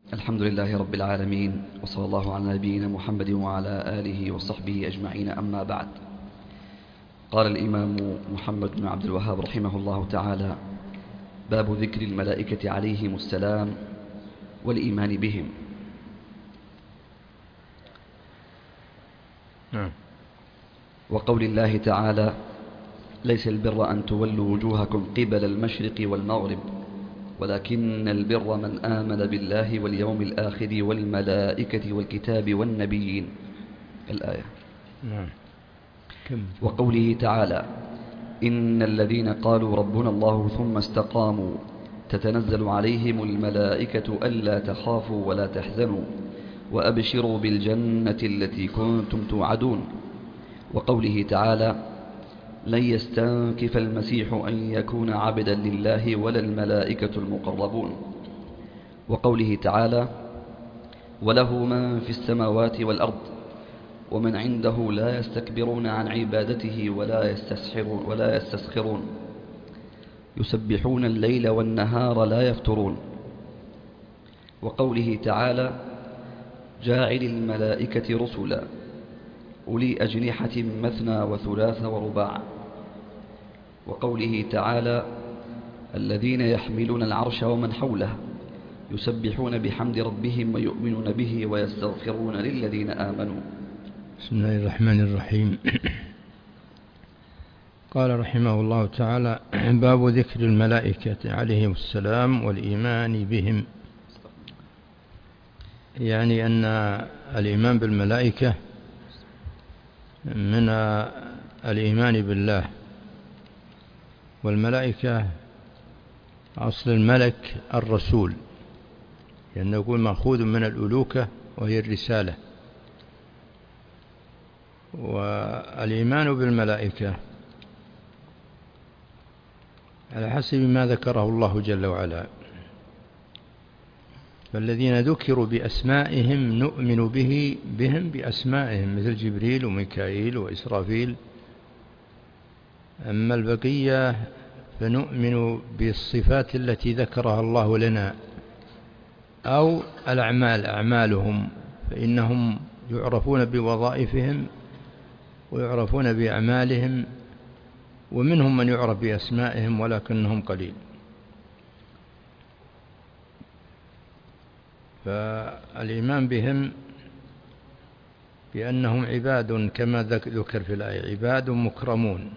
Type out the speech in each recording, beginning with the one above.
الحمد لله رب العالمين، وصلى الله على نبينا محمد وعلى آله وصحبه أجمعين، أما بعد. قال الإمام محمد بن عبد الوهاب رحمه الله تعالى: باب ذكر الملائكة عليهم السلام والإيمان بهم. وقول الله تعالى: ليس البر أن تولوا وجوهكم قبل المشرق والمغرب ولكن البر من آمن بالله واليوم الآخر والملائكة والكتاب والنبيين. الآية. وقوله تعالى: إن الذين قالوا ربنا الله ثم استقاموا تتنزل عليهم الملائكة ألا تخافوا ولا تحزنوا وأبشروا بالجنة التي كنتم توعدون. وقوله تعالى: لن يستنكف المسيح أن يكون عبدا لله ولا الملائكة المقربون. وقوله تعالى: وله من في السماوات والأرض ومن عنده لا يستكبرون عن عبادته ولا يستسخرون يسبحون الليل والنهار لا يفترون. وقوله تعالى: جاعل الملائكة رسلا أولي أجنحة مثنى وثلاث ورباع. وقوله تعالى: الذين يحملون العرش ومن حوله يسبحون بحمد ربهم ويؤمنون به ويستغفرون للذين آمنوا. بسم الله الرحمن الرحيم. قال رحمه الله تعالى: باب ذكر الملائكة عليهم السلام والإيمان بهم. يعني أن الإيمان بالملائكة من الإيمان بالله، والملائكة أصل الملك الرسول، لأنه يقول مأخوذ من الألوكة وهي الرسالة. والإيمان بالملائكة على حسب ما ذكره الله جل وعلا، فالذين ذكروا بأسمائهم نؤمن بهم بأسمائهم، مثل جبريل وميكائيل وإسرافيل. أما البقية فنؤمن بالصفات التي ذكرها الله لنا، أو أعمالهم، فإنهم يعرفون بوظائفهم ويعرفون بأعمالهم، ومنهم من يعرف بأسمائهم ولكنهم قليل. فالإيمان بهم بأنهم عباد كما ذكر في الآية، عباد مكرمون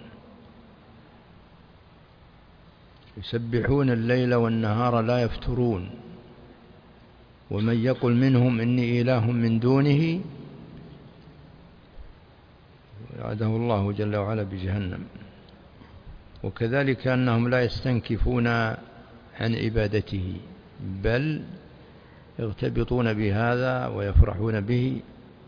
يسبحون الليل والنهار لا يفترون، ومن يقل منهم إني إله من دونه وعده الله جل وعلا بجهنم. وكذلك أنهم لا يستنكفون عن عبادته، بل يغتبطون بهذا ويفرحون به،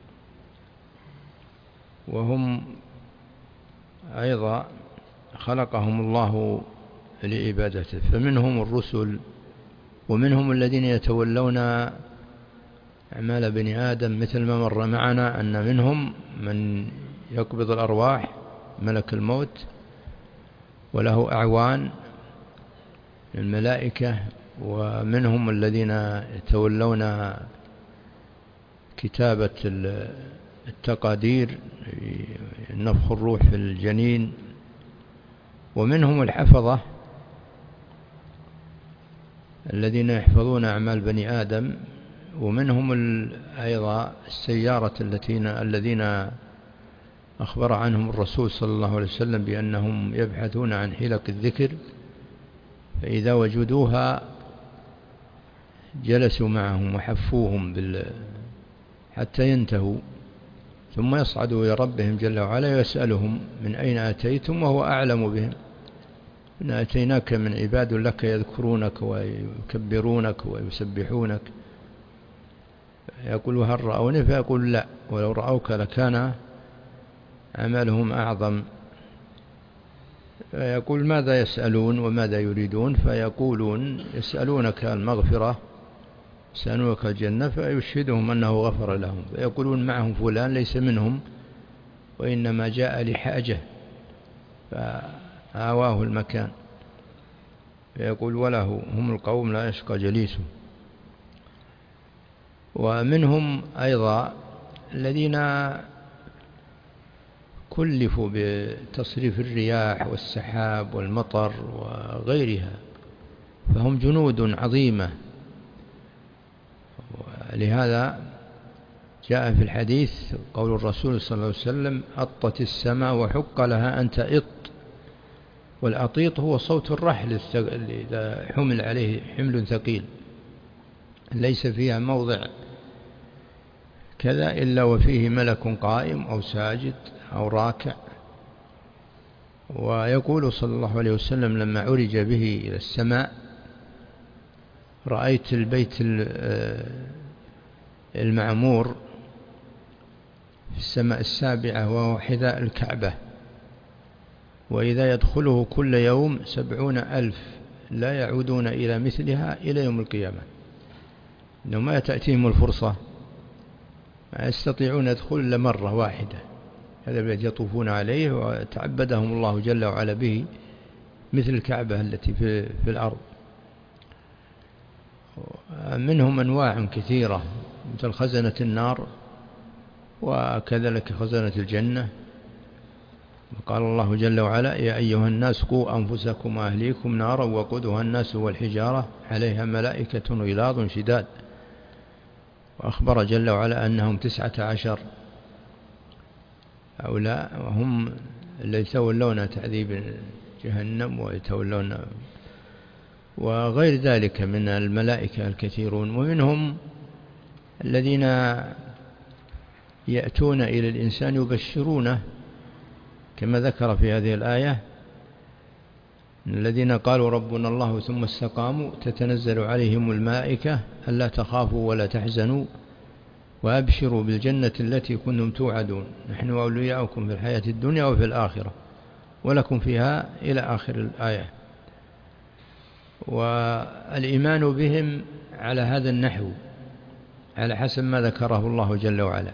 وهم أيضا خلقهم الله لعبادته. فمنهم الرسل، ومنهم الذين يتولون أعمال بني آدم، مثل ما مر معنا أن منهم من يقبض الأرواح ملك الموت وله أعوان الملائكة، ومنهم الذين يتولون كتابة التقادير، نفخ الروح في الجنين، ومنهم الحفظة الذين يحفظون أعمال بني آدم، ومنهم أيضا السيارة الذين أخبر عنهم الرسول صلى الله عليه وسلم بأنهم يبحثون عن حلق الذكر، فإذا وجدوها جلسوا معهم وحفوهم حتى ينتهوا، ثم يصعدوا إلى ربهم جل وعلا ويسألهم: من أين أتيتم؟ وهو أعلم بهم. إن أتيناك من عباد لك يذكرونك ويكبرونك ويسبحونك. يقول: هل رأوني؟ فيقول: لا، ولو رأوك لكان عملهم أعظم. فيقول: ماذا يسألون وماذا يريدون؟ فيقولون: يسألونك المغفرة، يسألونك الجنة، فيشهدهم أنه غفر لهم، فيقولون: معهم فلان ليس منهم وإنما جاء لحاجة فآواه المكان. فيقول: وله هم القوم لا يشقى جليسه. ومنهم أيضا الذين كلفوا بتصريف الرياح والسحاب والمطر وغيرها، فهم جنود عظيمة. ولهذا جاء في الحديث قول الرسول صلى الله عليه وسلم: أطت السماء وحق لها أن تئط. والأطيط هو صوت الرحل إذا حمل عليه حمل ثقيل ليس فيها موضع كذا إلا وفيه ملك قائم أو ساجد أو راكع. ويقول صلى الله عليه وسلم لما عرج به إلى السماء: رأيت البيت المعمور في السماء السابعة وهو حذاء الكعبة، وإذا يدخله كل يوم 70,000 لا يعودون إلى مثلها إلى يوم القيامة. إنه ما تأتيهم الفرصة، ما يستطيعون يدخل إلا مرة واحدة. هذا الذي يطوفون عليه وتعبدهم الله جل وعلا به مثل الكعبة التي في الأرض. منهم أنواع كثيرة مثل خزنة النار وكذلك خزنة الجنة. قال الله جل وعلا: يا أيها الناس قوا أنفسكم وأهليكم نارا وقودها الناس والحجارة عليها ملائكة غلاظ شداد. وأخبر جل وعلا أنهم 19 هؤلاء، وهم الذين يتولون تعذيب جهنم ويتولون وغير ذلك من الملائكة الكثيرون. ومنهم الذين يأتون إلى الإنسان يبشرونه كما ذكر في هذه الآية: الذين قالوا ربنا الله ثم استقاموا تتنزل عليهم الملائكة ألا تخافوا ولا تحزنوا وأبشروا بالجنة التي كنتم توعدون نحن أولياؤكم في الحياة الدنيا وفي الآخرة ولكم فيها إلى آخر الآية. والإيمان بهم على هذا النحو على حسب ما ذكره الله جل وعلا،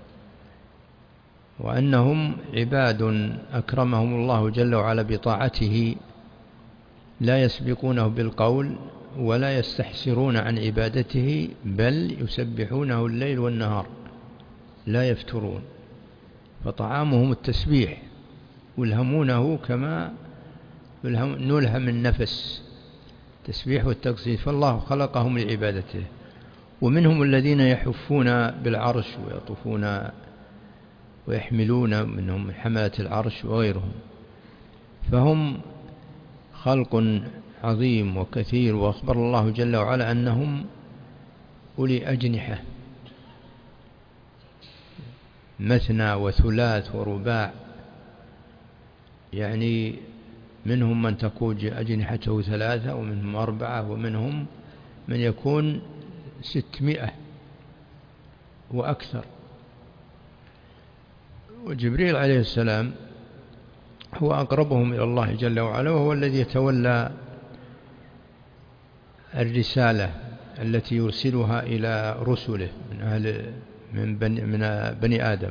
وأنهم عباد أكرمهم الله جل وعلا بطاعته لا يسبقونه بالقول ولا يستحسرون عن عبادته، بل يسبحونه الليل والنهار لا يفترون. فطعامهم التسبيح يلهمونه كما نلهم النفس، التسبيح والتقصيف، فالله خلقهم لعبادته. ومنهم الذين يحفون بالعرش ويطوفون ويحملون، منهم حملة العرش وغيرهم، فهم خلق عظيم وكثير. وأخبر الله جل وعلا أنهم أولي أجنحة مثنى وثلاث ورباع، يعني منهم من تكون أجنحته 3 ومنهم 4 ومنهم من يكون 600 وأكثر. وجبريل عليه السلام هو أقربهم إلى الله جل وعلا، وهو الذي يتولى الرسالة التي يرسلها إلى رسله من بني آدم.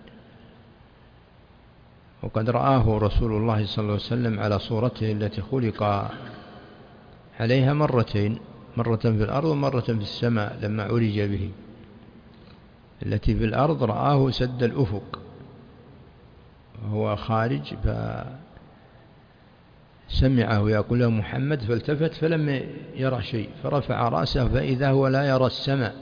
وقد رآه رسول الله صلى الله عليه وسلم على صورته التي خلق عليها مرتين، مرة في الأرض ومرة في السماء لما عرج به. التي في الأرض رآه سد الأفق وهو خارج فسمعه يقول له محمد، فالتفت فلم يرى شيء فرفع رأسه فإذا هو لا يرى السماء،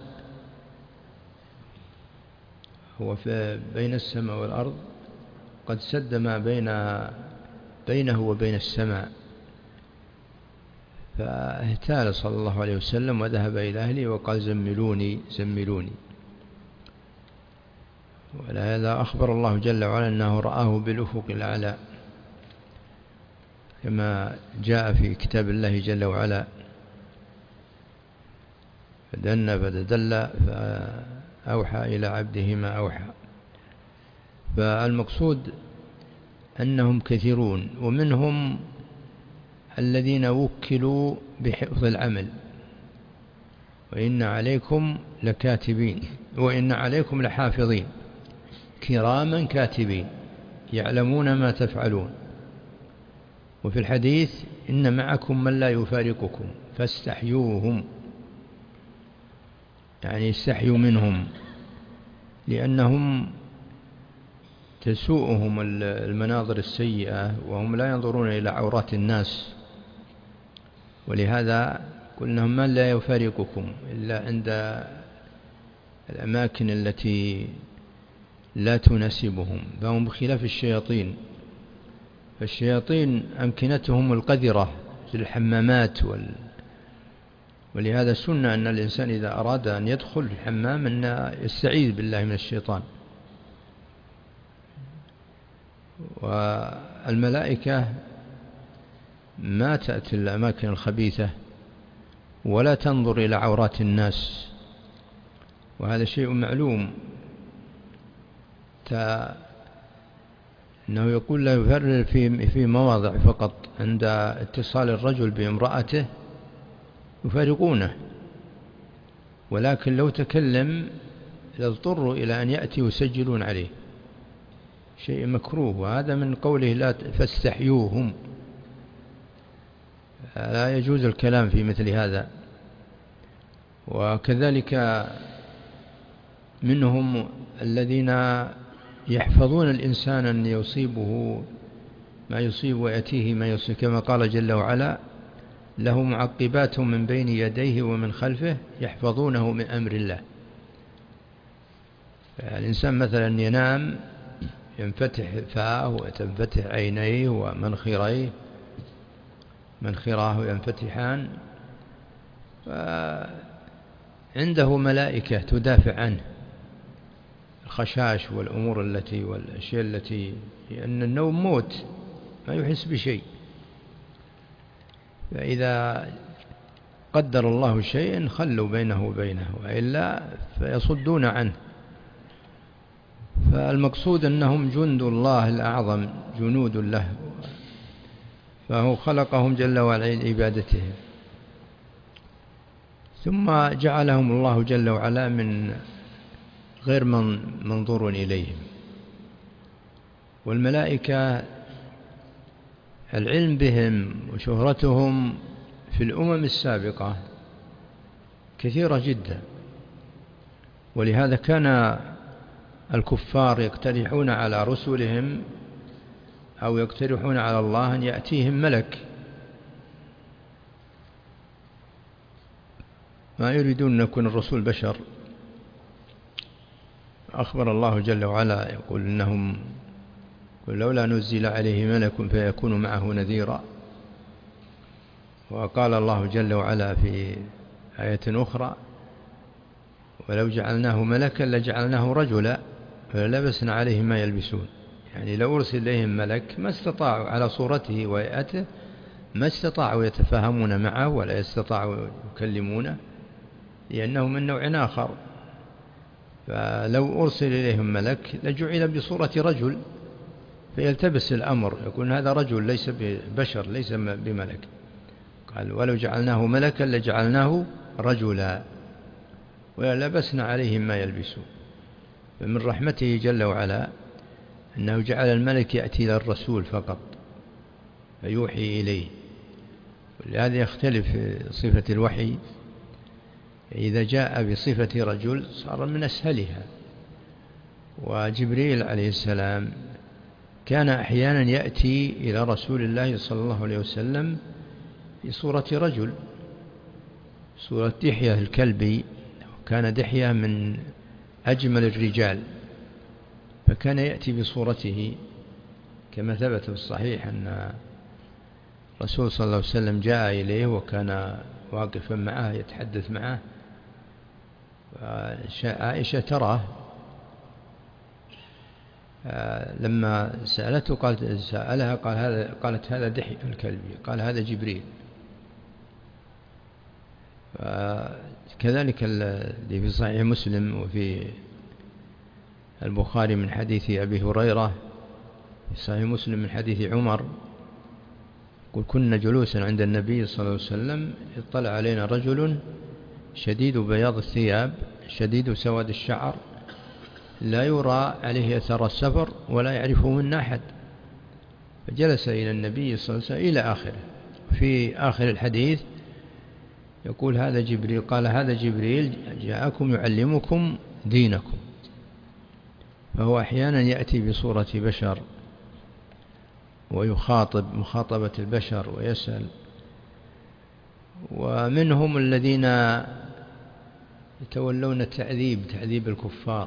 هو بين السماء والأرض قد سد ما بينه وبين السماء. فاهتال صلى الله عليه وسلم وذهب إلى أهله وقال: زملوني زملوني. ولهذا أخبر الله جل وعلا أنه رآه بالأفق الأعلى كما جاء في كتاب الله جل وعلا: فدنا فتدلى فأوحى إلى عبده ما أوحى. فالمقصود أنهم كثيرون. ومنهم الذين وكلوا بحفظ العمل: وإن عليكم لكاتبين وإن عليكم لحافظين كراما كاتبين يعلمون ما تفعلون. وفي الحديث: إن معكم من لا يفارقكم فاستحيوهم. يعني يستحيوا منهم، لأنهم تسوءهم المناظر السيئة وهم لا ينظرون إلى عورات الناس. ولهذا قلنا من لا يفارقكم إلا عند الأماكن التي لا تناسبهم، فهم بخلاف الشياطين. فالشياطين أمكنتهم القذرة في الحمامات ولهذا سنة أن الإنسان إذا أراد أن يدخل الحمام أن يستعيذ بالله من الشيطان. والملائكة ما تأتي الأماكن الخبيثة ولا تنظر إلى عورات الناس، وهذا شيء معلوم. أنه يقول لا يفرر في مواضع فقط، عند اتصال الرجل بامرأته يفارقونه، ولكن لو تكلم يضطر إلى أن يأتي يسجلون عليه، شيء مكروه. وهذا من قوله لا فاستحيوهم، لا يجوز الكلام في مثل هذا. وكذلك منهم الذين يحفظون الإنسان أن يصيبه ما يصيب ويأتيه ما يصيب، كما قال جل وعلا له معقبات من بين يديه ومن خلفه يحفظونه من أمر الله. الإنسان مثلا ينام ينفتح فاه وتنفتح عينيه ومنخراه ينفتحان، فعنده ملائكة تدافع عنه، الخشاش والأمور والأشياء التي، لأن النوم موت ما يحس بشيء، فإذا قدر الله شيئا خلوا بينه وبينه، وإلا فيصدون عنه. فالمقصود أنهم جند الله الأعظم، جنود له، فهو خلقهم جل وعلا لعبادته، ثم جعلهم الله جل وعلا من غير منظور إليهم. والملائكة العلم بهم وشهرتهم في الأمم السابقة كثيرة جدا، ولهذا كان الكفار يقترحون على رسلهم أو يقترحون على الله أن يأتيهم ملك، ما يريدون أن يكون الرسول بشر. أخبر الله جل وعلا يقول إنهم لولا نزل عليه ملك فيكون معه نذيرا. وقال الله جل وعلا في آية أخرى ولو جعلناه ملكا لجعلناه رجلا فلبسنا عليهم ما يلبسون. يعني لو أرسل إليهم ملك ما استطاعوا على صورته وهيئته، ما استطاعوا يتفاهمون معه ولا يستطاعوا يكلمونه، لأنه من نوع آخر. فلو أرسل إليهم ملك لجعل بصورة رجل فيلتبس الأمر، يكون هذا رجل ليس ببشر ليس بملك. قال ولو جعلناه ملكا لجعلناه رجلا ولبسنا عليهم ما يلبسون. فمن رحمته جل وعلا أنه جعل الملك يأتي إلى الرسول فقط فيوحي إليه، ولهذا يختلف صفة الوحي. إذا جاء بصفة رجل صار من أسهلها. وجبريل عليه السلام كان أحيانا يأتي إلى رسول الله صلى الله عليه وسلم في صورة رجل، صورة دحية الكلبي، كان دحية من أجمل الرجال، فكان يأتي بصورته كما ثبت في الصحيح أن الرسول صلى الله عليه وسلم جاء إليه وكان واقفا معه يتحدث معه. عائشة تراه لما سألته قالت هذا دحية الكلبي، قال هذا جبريل. كذلك الذي في صحيح مسلم وفي البخاري من حديث أبي هريرة، في صحيح مسلم من حديث عمر، قل كنا جلوسا عند النبي صلى الله عليه وسلم اطلع علينا رجل شديد بياض الثياب شديد سواد الشعر لا يرى عليه أثر السفر ولا يعرفه منا أحد، فجلس إلى النبي صلى الله عليه وسلم إلى آخره. في آخر الحديث يقول هذا جبريل، قال هذا جبريل جاءكم يعلمكم دينكم. فهو أحيانا يأتي بصورة بشر ويخاطب مخاطبة البشر ويسأل. ومنهم الذين يتولون تعذيب الكفار،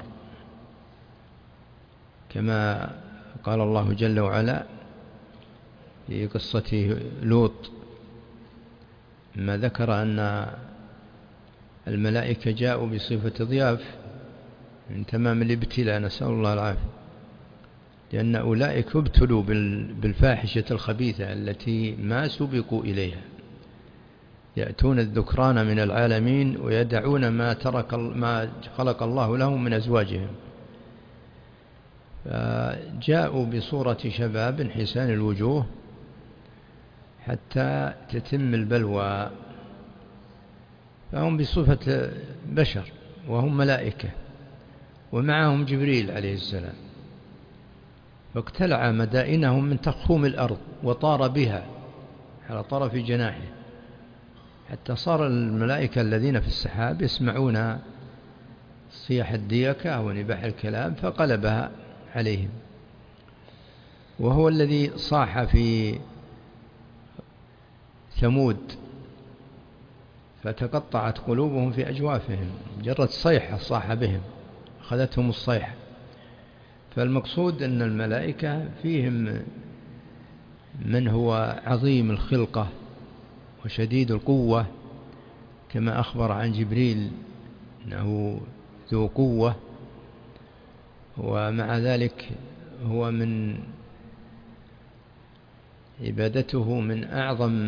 كما قال الله جل وعلا في قصة لوط ما ذكر أن الملائكة جاءوا بصفة ضياف من تمام الابتلاء، نسأل الله العافية، لأن أولئك ابتلوا بالفاحشة الخبيثة التي ما سبقوا إليها، يأتون الذكران من العالمين ويدعون ما خلق الله لهم من أزواجهم. فجاءوا بصورة شباب حسان الوجوه حتى تتم البلوى، فهم بصفة بشر وهم ملائكة ومعهم جبريل عليه السلام، فاقتلع مدائنهم من تخوم الأرض وطار بها على طرف جناحه، حتى صار الملائكة الذين في السحاب يسمعون صياح الديكة ونباح الكلاب فقلبها عليهم. وهو الذي صاح في ثمود فتقطعت قلوبهم في أجوافهم، مجرد صيحة صاح بهم أخذتهم الصيحة. فالمقصود أن الملائكة فيهم من هو عظيم الخلقة وشديد القوة، كما أخبر عن جبريل أنه ذو قوة، ومع ذلك هو من عبادته من أعظم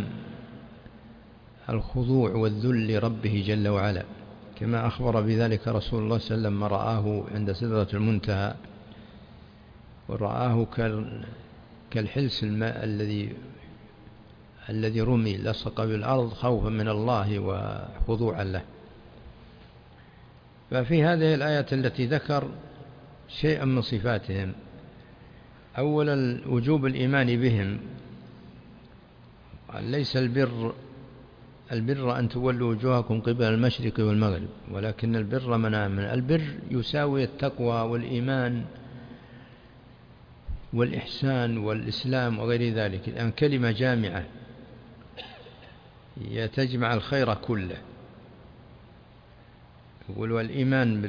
الخضوع والذل لربه جل وعلا، كما أخبر بذلك رسول الله صلى الله عليه وسلم ما رآه عند سدرة المنتهى، ورآه كالحلس الماء الذي رمي لصق بالأرض خوفا من الله وخضوعا له. ففي هذه الآية التي ذكر شيئا من صفاتهم، أولا وجوب الإيمان بهم، ليس البر أن تولوا وجوهكم قبل المشرق والمغرب، ولكن البر من آمن. البر يساوي التقوى والإيمان والإحسان والإسلام وغير ذلك، الآن كلمة جامعة تجمع الخير كله. يقول والإيمان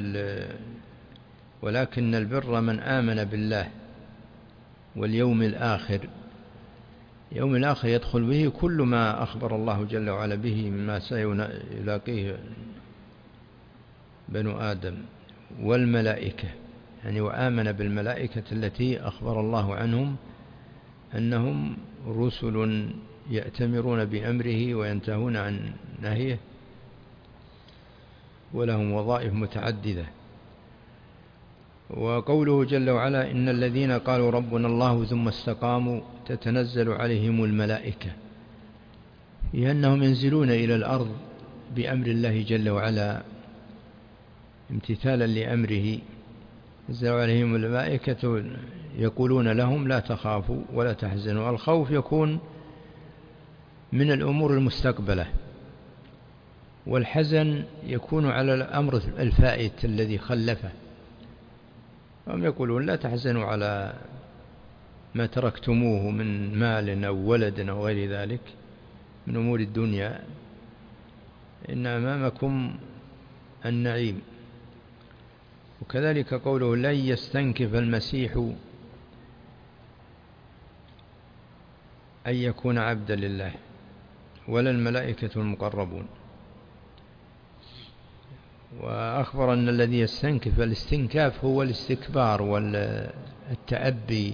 ولكن البر من آمن بالله واليوم الآخر. يوم الآخر يدخل به كل ما أخبر الله جل وعلا به مما سيلاقيه بنو آدم، والملائكة، يعني وآمن بالملائكة التي أخبر الله عنهم أنهم رسل يأتمرون بأمره وينتهون عن نهيه، ولهم وظائف متعددة. وقوله جل وعلا إن الذين قالوا ربنا الله ثم استقاموا تتنزل عليهم الملائكة، لأنهم ينزلون إلى الأرض بأمر الله جل وعلا امتثالا لأمره. تنزل عليهم الملائكة يقولون لهم لا تخافوا ولا تحزنوا. الخوف يكون من الأمور المستقبلة، والحزن يكون على الأمر الفائت الذي خلفه. هم يقولون لا تحزنوا على ما تركتموه من مال أو ولد أو غير ذلك من أمور الدنيا، إن أمامكم النعيم. وكذلك قوله لن يستنكف المسيح أن يكون عبدا لله ولا الملائكة المقربون. وأخبر أن الذي يستنكف، الاستنكاف هو الاستكبار والتأبي،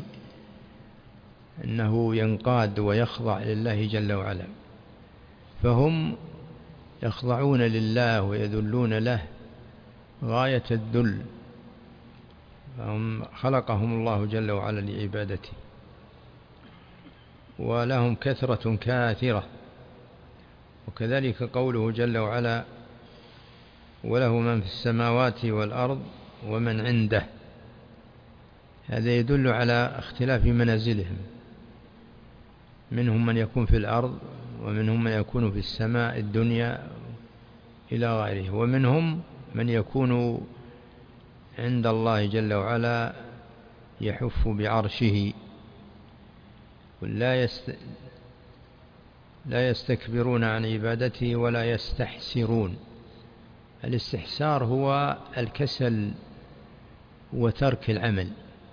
أنه ينقاد ويخضع لله جل وعلا. فهم يخضعون لله ويذلون له غاية الذل، فهم خلقهم الله جل وعلا لعبادته، ولهم كثرة كاثرة. وكذلك قوله جل وعلا وله من في السماوات والأرض ومن عنده، هذا يدل على اختلاف منازلهم، منهم من يكون في الأرض ومنهم من يكون في السماء الدنيا إلى غيره. ومنهم من يكون عند الله جل وعلا يحف بعرشه، لا يستكبرون عن عبادته ولا يستحسرون. الاستحسار هو الكسل وترك العمل،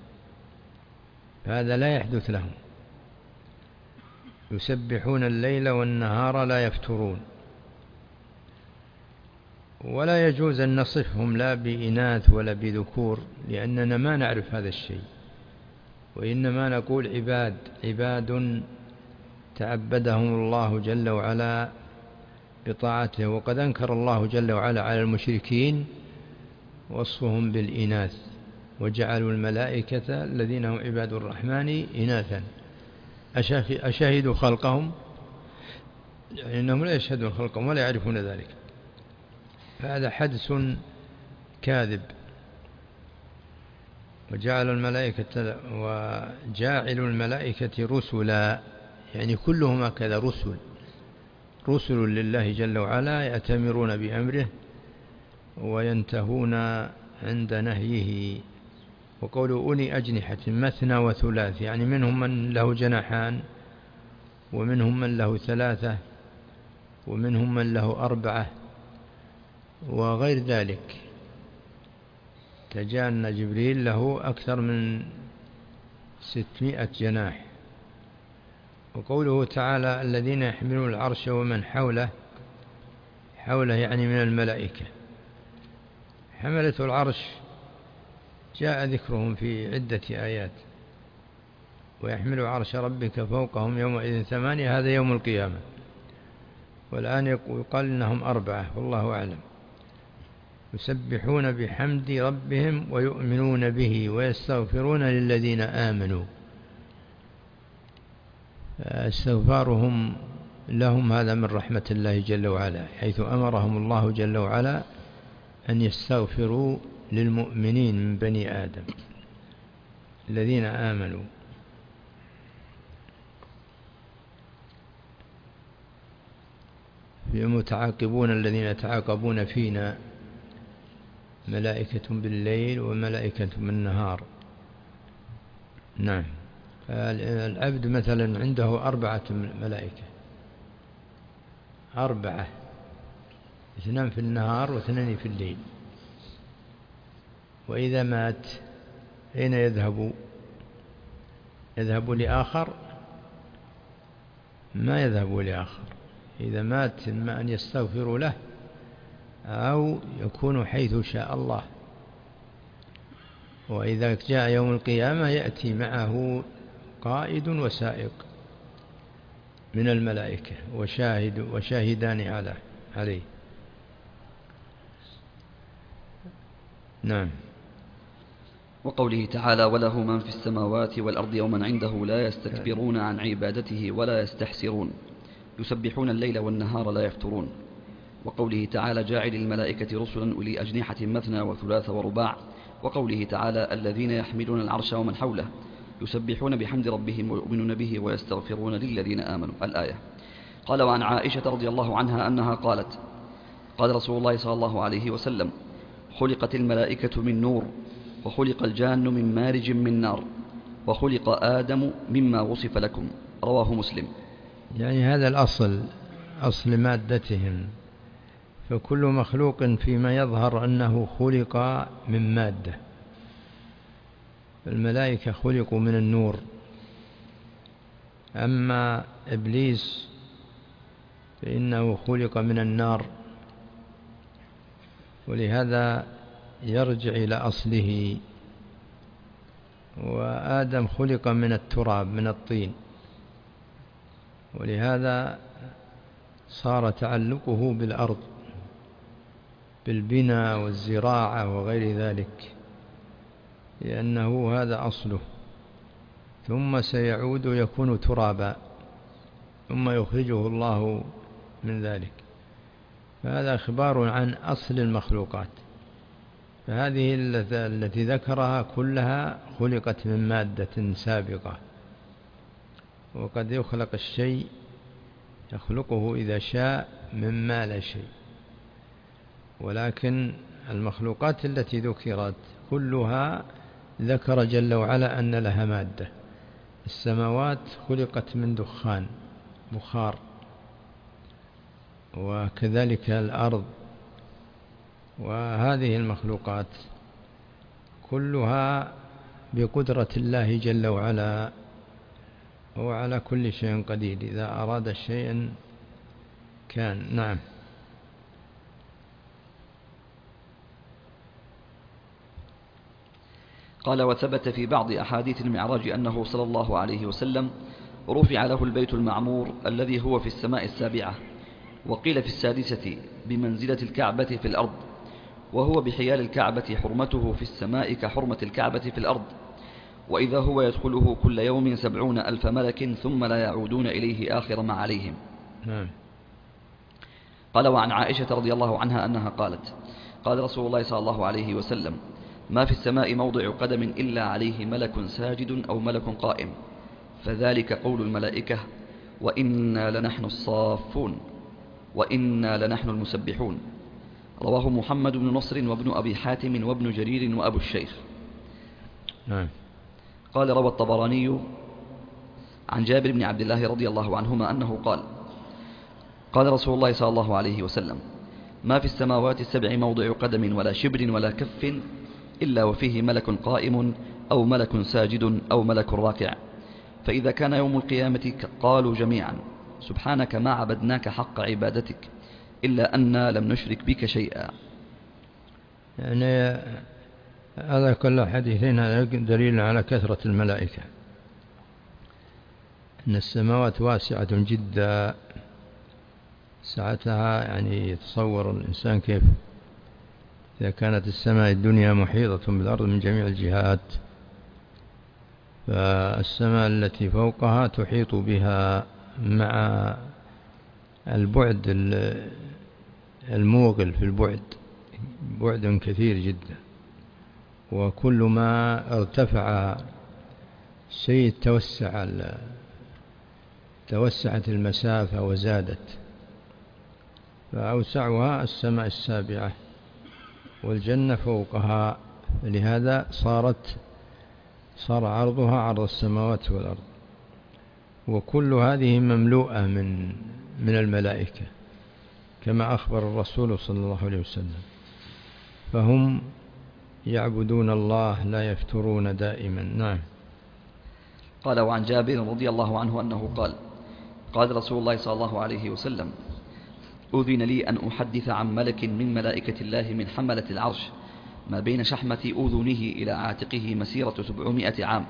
هذا لا يحدث لهم. يسبحون الليل والنهار لا يفترون. ولا يجوز أن نصفهم لا بإناث ولا بذكور، لأننا ما نعرف هذا الشيء، وإنما نقول عباد تعبدهم الله جل وعلا بطاعته. وقد أنكر الله جل وعلا على المشركين وصفهم بالإناث، وجعلوا الملائكة الذين هم عباد الرحمن إناثا أشهدوا خلقهم، يعني أنهم لا يشهدون خلقهم ولا يعرفون ذلك. فهذا حدث كاذب. وجاعل الملائكة رسلا، يعني كلهم هكذا رسل لله جل وعلا، يأتمرون بأمره وينتهون عند نهيه. وقولوا أولي أجنحة مثنى وثلاث، يعني منهم من له جناحان، ومنهم من له ثلاثة، ومنهم من له أربعة، وغير ذلك. تجاءنا جبريل له أكثر من 600 جناح. وقوله تعالى الذين يحملون العرش ومن حوله يعني من الملائكة. حملة العرش جاء ذكرهم في عدة آيات. ويحمل عرش ربك فوقهم يومئذ 8، هذا يوم القيامة. والآن يقال إنهم 4 والله أعلم. يسبحون بحمد ربهم ويؤمنون به ويستغفرون للذين آمنوا. استغفارهم لهم هذا من رحمة الله جل وعلا، حيث أمرهم الله جل وعلا أن يستغفروا للمؤمنين من بني آدم الذين آمنوا. المتعاقبون الذين يتعاقبون فينا ملائكة بالليل وملائكة بالنهار. نعم. العبد مثلا عنده 4 ملائكة، 4، 2 في النهار و2 في الليل. وإذا مات أين يذهب؟ يذهب لآخر؟ ما يذهب لآخر. إذا مات إما أن يستغفر له أو يكون حيث شاء الله. وإذا جاء يوم القيامة يأتي معه قائد وسائق من الملائكة وشاهدان عليه. نعم. وقوله تعالى وله من في السماوات والأرض ومن عنده لا يستكبرون عن عبادته ولا يستحسرون يسبحون الليل والنهار لا يفترون. وقوله تعالى جاعل الملائكة رسلا أولي أجنحة مثنى وثلاث ورباع. وقوله تعالى الذين يحملون العرش ومن حوله يسبحون بحمد ربهم ويؤمنون به ويستغفرون للذين آمنوا. الآية. قال وعن عائشة رضي الله عنها أنها قالت قال رسول الله صلى الله عليه وسلم خلقت الملائكة من نور وخلق الجان من مارج من نار وخلق آدم مما وصف لكم. رواه مسلم. يعني هذا الأصل، أصل مادتهم. فكل مخلوق فيما يظهر أنه خلق من مادة. الملائكة خلقوا من النور، أما إبليس فإنه خلق من النار، ولهذا يرجع إلى أصله. وآدم خلق من التراب من الطين، ولهذا صار تعلقه بالأرض بالبناء والزراعة وغير ذلك، لأنه هذا أصله. ثم سيعود يكون ترابا، ثم يخرجه الله من ذلك. فهذا إخبار عن أصل المخلوقات. فهذه التي ذكرها كلها خلقت من مادة سابقة. وقد يخلق الشيء يخلقه إذا شاء مما لا شيء. ولكن المخلوقات التي ذكرت كلها ذكر جل وعلا أن لها مادة. السماوات خلقت من دخان بخار، وكذلك الأرض، وهذه المخلوقات كلها بقدرة الله جل وعلا، هو على كل شيء قدير، إذا أراد شيئا كان. نعم. قال: وثبت في بعض أحاديث المعراج أنه صلى الله عليه وسلم رفع له البيت المعمور الذي هو في السماء السابعة، وقيل في السادسة بمنزلة الكعبة في الأرض، وهو بحيال الكعبة حرمته في السماء كحرمة الكعبة في الأرض، وإذا هو يدخله كل يوم 70,000 ملك ثم لا يعودون إليه آخر ما عليهم. قال: وعن عائشة رضي الله عنها أنها قالت: قال رسول الله صلى الله عليه وسلم: ما في السماء موضع قدم إلا عليه ملك ساجد أو ملك قائم، فذلك قول الملائكة: وإنا لنحن الصافون وإنا لنحن المسبحون. رواه محمد بن نصر وابن أبي حاتم وابن جرير وأبو الشيخ. قال: روى الطبراني عن جابر بن عبد الله رضي الله عنهما أنه قال: قال رسول الله صلى الله عليه وسلم: ما في السماوات السبع موضع قدم ولا شبر ولا كف إلا وفيه ملك قائم أو ملك ساجد أو ملك راكع، فإذا كان يوم القيامة قالوا جميعا: سبحانك ما عبدناك حق عبادتك إلا أننا لم نشرك بك شيئا. يعني هذا كل حديثين دليل على كثرة الملائكة، أن السماوات واسعة جدا سعتها، يعني يتصور الإنسان كيف إذا كانت السماء الدنيا محيطة بالأرض من جميع الجهات، فالسماء التي فوقها تحيط بها مع البعد الموغل في البعد، بعد كثير جدا، وكل ما ارتفع شيء توسعت المسافة وزادت، فأوسعها السماء السابعة والجنة فوقها، لهذا صار عرضها عرض السماوات والأرض، وكل هذه مملوءة من الملائكة كما أخبر الرسول صلى الله عليه وسلم، فهم يعبدون الله لا يفترون دائما. نعم. قال: وعن جابر رضي الله عنه أنه قال: قال رسول الله صلى الله عليه وسلم: أذن لي أن أحدث عن ملك من ملائكة الله من حملة العرش ما بين شحمة أذنه إلى عاتقه مسيرة 700 عام.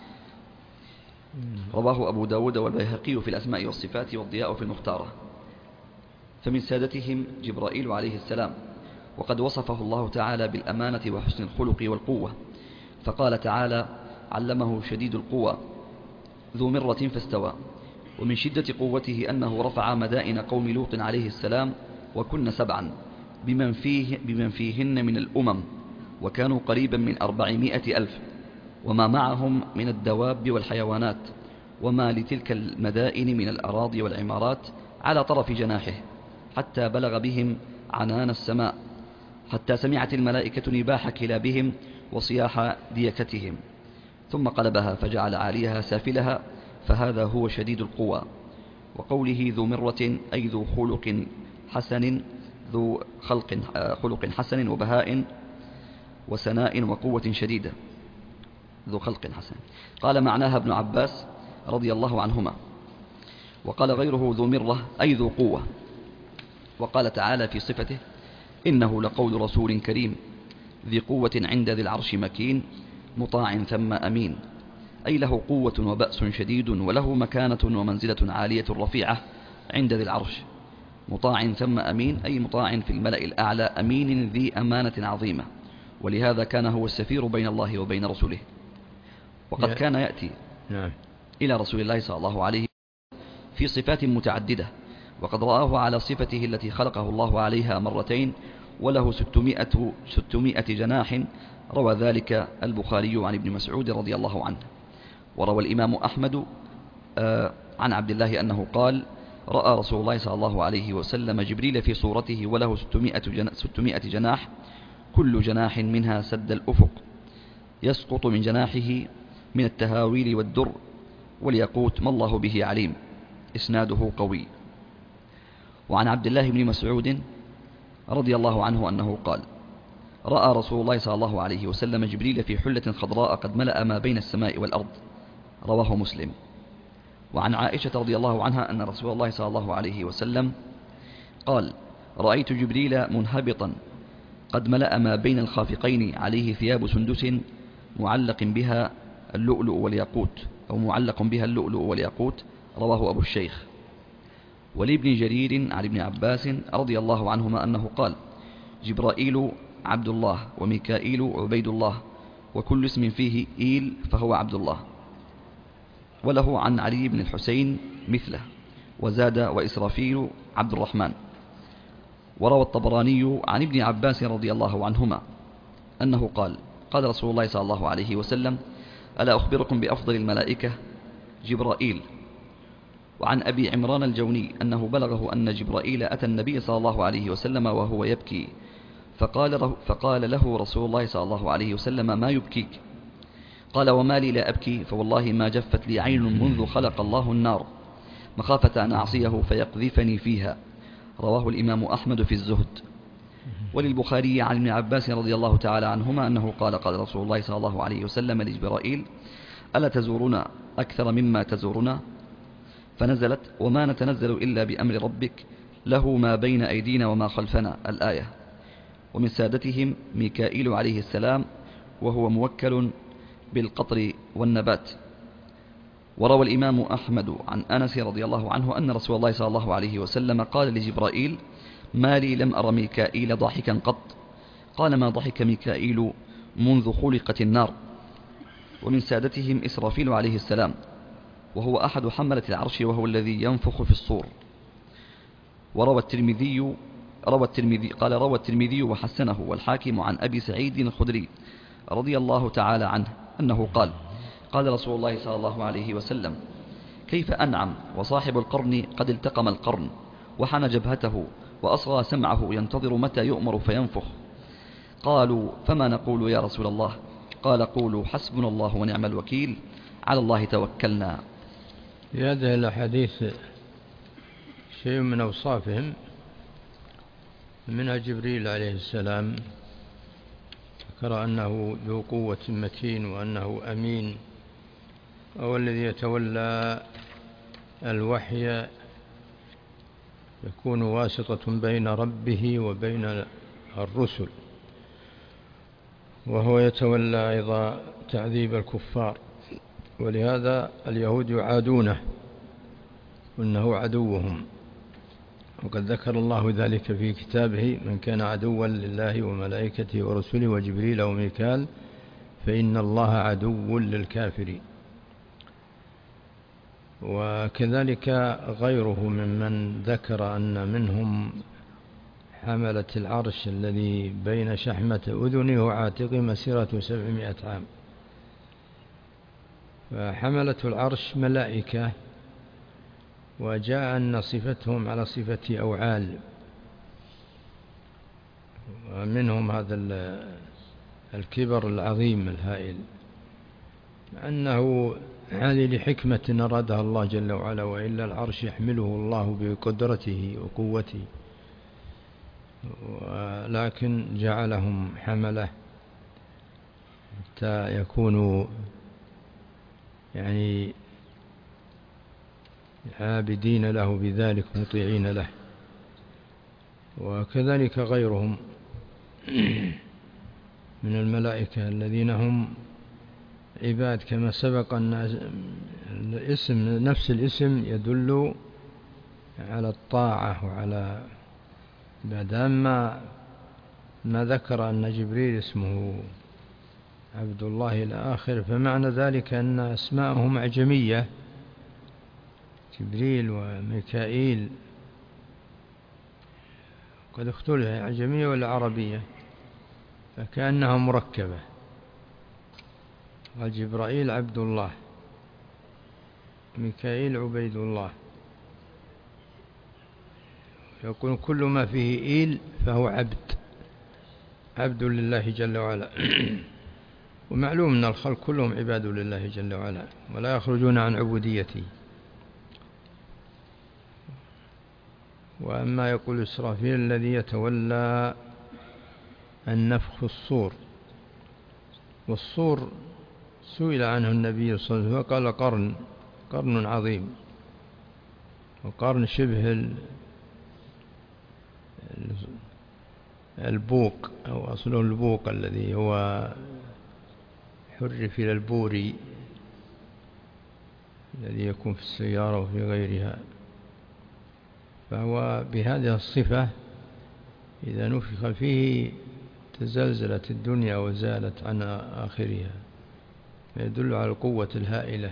رواه أبو داود والبيهقي في الأسماء والصفات والضياء في المختارة. فمن سادتهم جبرائيل عليه السلام، وقد وصفه الله تعالى بالأمانة وحسن الخلق والقوة، فقال تعالى: علمه شديد القوى ذو مرة فاستوى. ومن شدة قوته أنه رفع مدائن قوم لوط عليه السلام وكن 7 بمن فيهن من الأمم، وكانوا قريبا من 400,000 وما معهم من الدواب والحيوانات، وما لتلك المدائن من الأراضي والعمارات على طرف جناحه، حتى بلغ بهم عنان السماء، حتى سمعت الملائكة نباح كلابهم وصياح ديكتهم، ثم قلبها فجعل عاليها سافلها، فهذا هو شديد القوى. وقوله ذو مرة أي ذو خلق حسن، ذو خلق حسن وبهاء وسناء وقوة شديدة، ذو خلق حسن. قال: معناها ابن عباس رضي الله عنهما. وقال غيره: ذو مرة أي ذو قوة. وقال تعالى في صفته: إنه لقول رسول كريم ذي قوة عند ذي العرش مكين مطاع ثم أمين، أي له قوة وبأس شديد وله مكانة ومنزلة عالية رفيعة عند ذي العرش، مطاع ثم أمين أي مطاع في الملأ الأعلى، أمين ذي أمانة عظيمة، ولهذا كان هو السفير بين الله وبين رسوله. وقد كان يأتي إلى رسول الله صلى الله عليه وسلم في صفات متعددة، وقد رآه على صفته التي خلقه الله عليها مرتين، وله 600 جناح. روى ذلك البخاري عن ابن مسعود رضي الله عنه. وروى الإمام أحمد عن عبد الله أنه قال: رأى رسول الله صلى الله عليه وسلم جبريل في صورته وله 600 جناح، كل جناح منها سد الأفق، يسقط من جناحه من التهاويل والدر والياقوت ما الله به عليم. إسناده قوي. وعن عبد الله بن مسعود رضي الله عنه أنه قال: رأى رسول الله صلى الله عليه وسلم جبريل في حلة خضراء قد ملأ ما بين السماء والأرض. رواه مسلم. وعن عائشة رضي الله عنها أن رسول الله صلى الله عليه وسلم قال: رأيت جبريل منهبطا قد ملأ ما بين الخافقين، عليه ثياب سندس معلق بها اللؤلؤ والياقوت، أو معلق بها اللؤلؤ والياقوت. رواه أبو الشيخ. ولابن جرير عن ابن عباس رضي الله عنهما أنه قال: جبرائيل عبد الله، وميكائيل عبيد الله، وكل اسم فيه إيل فهو عبد الله. وله عن علي بن الحسين مثله، وزاد: وإسرافيل عبد الرحمن. وروى الطبراني عن ابن عباس رضي الله عنهما أنه قال: قال رسول الله صلى الله عليه وسلم: ألا أخبركم بأفضل الملائكة؟ جبرائيل. وعن أبي عمران الجوني أنه بلغه أن جبرائيل أتى النبي صلى الله عليه وسلم وهو يبكي، فقال له رسول الله صلى الله عليه وسلم: ما يبكيك؟ قال: وما لي لا أبكي، فوالله ما جفت لي عين منذ خلق الله النار مخافة أن أعصيه فيقذفني فيها. رواه الإمام أحمد في الزهد. وللبخاري عن ابن عباس رضي الله تعالى عنهما أنه قال: قال رسول الله صلى الله عليه وسلم لجبرائيل: ألا تزورنا أكثر مما تزورنا؟ فنزلت: وما نتنزل إلا بأمر ربك، له ما بين أيدينا وما خلفنا. الآية. ومن سادتهم ميكائيل عليه السلام، وهو موكل بالقطر والنبات. وروى الإمام أحمد عن أنس رضي الله عنه أن رسول الله صلى الله عليه وسلم قال لجبرائيل: ما لي لم أر ميكائيل ضاحكا قط؟ قال: ما ضحك ميكائيل منذ خلقت النار. ومن سادتهم إسرافيل عليه السلام، وهو أحد حملة العرش، وهو الذي ينفخ في الصور. وروى الترمذي وحسنه والحاكم عن أبي سعيد الخدري رضي الله تعالى عنه أنه قال: قال رسول الله صلى الله عليه وسلم: كيف أنعم وصاحب القرن قد التقم القرن، وحنى جبهته وأصغى سمعه ينتظر متى يؤمر فينفخ. قالوا: فما نقول يا رسول الله؟ قال: قولوا حسبنا الله ونعم الوكيل، على الله توكلنا. في هذه الأحاديث شيء من أوصافهم، منها جبريل عليه السلام ذكر أنه ذو قوة متين، وأنه أمين، وهو الذي يتولى الوحي، يكون واسطة بين ربه وبين الرسل، وهو يتولى أيضا تعذيب الكفار، ولهذا اليهود يعادونه وإنه عدوهم. وقد ذكر الله ذلك في كتابه: من كان عدوا لله وملائكته ورسله وجبريل وميكال فإن الله عدو للكافرين. وكذلك غيره ممن ذكر أن منهم حملة العرش الذي بين شحمة أذنه وعاتقه مسيرة 700 عام. فحملة العرش ملائكة، وجاء أن صفتهم على صفة أوعال، ومنهم هذا الكبر العظيم الهائل، أنه هذه لحكمة أرادها الله جل وعلا، وإلا العرش يحمله الله بقدرته وقوته، ولكن جعلهم حمله حتى يكونوا يعني عابدين له بذلك، مطيعين له. وكذلك غيرهم من الملائكة الذين هم عباد، كما سبق أن الاسم نفس الاسم يدل على الطاعة وعلى بعدما ما ذكر أن جبريل اسمه عبد الله إلى آخر، فمعنى ذلك أن أسماءهم أعجمية، جبريل وميكائيل قد اختلف أعجمية ولا عربية، فكأنها مركبة. جبرائيل عبد الله، ميكائيل عبيد الله، يقول كل ما فيه إيل فهو عبد لله جل وعلا. ومعلوم أن الخلق كلهم عباد لله جل وعلا ولا يخرجون عن عبوديته. وأما يقول إسرافيل الذي يتولى النفخ في الصور، والصور سئل عنه النبي صلى الله عليه وسلم قال قرن عظيم، وقرن شبه البوق أو أصله البوق الذي هو حرف إلى البوري الذي يكون في السيارة وفي غيرها. فهو بهذه الصفة إذا نفخ فيه تزلزلت الدنيا وزالت عن آخرها، يدل على القوة الهائلة.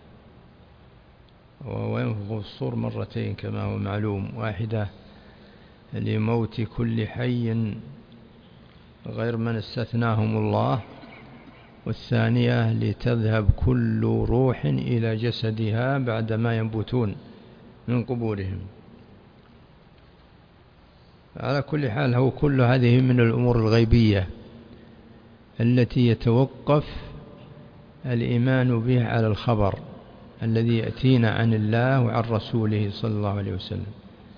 وهو ينفخ في الصور مرتين كما هو معلوم، واحدة لموت كل حي غير من استثناهم الله، والثانية لتذهب كل روح إلى جسدها بعدما ينبتون من قبورهم. على كل حال هو كل هذه من الأمور الغيبية التي يتوقف الإيمان به على الخبر الذي يأتينا عن الله وعن رسوله صلى الله عليه وسلم.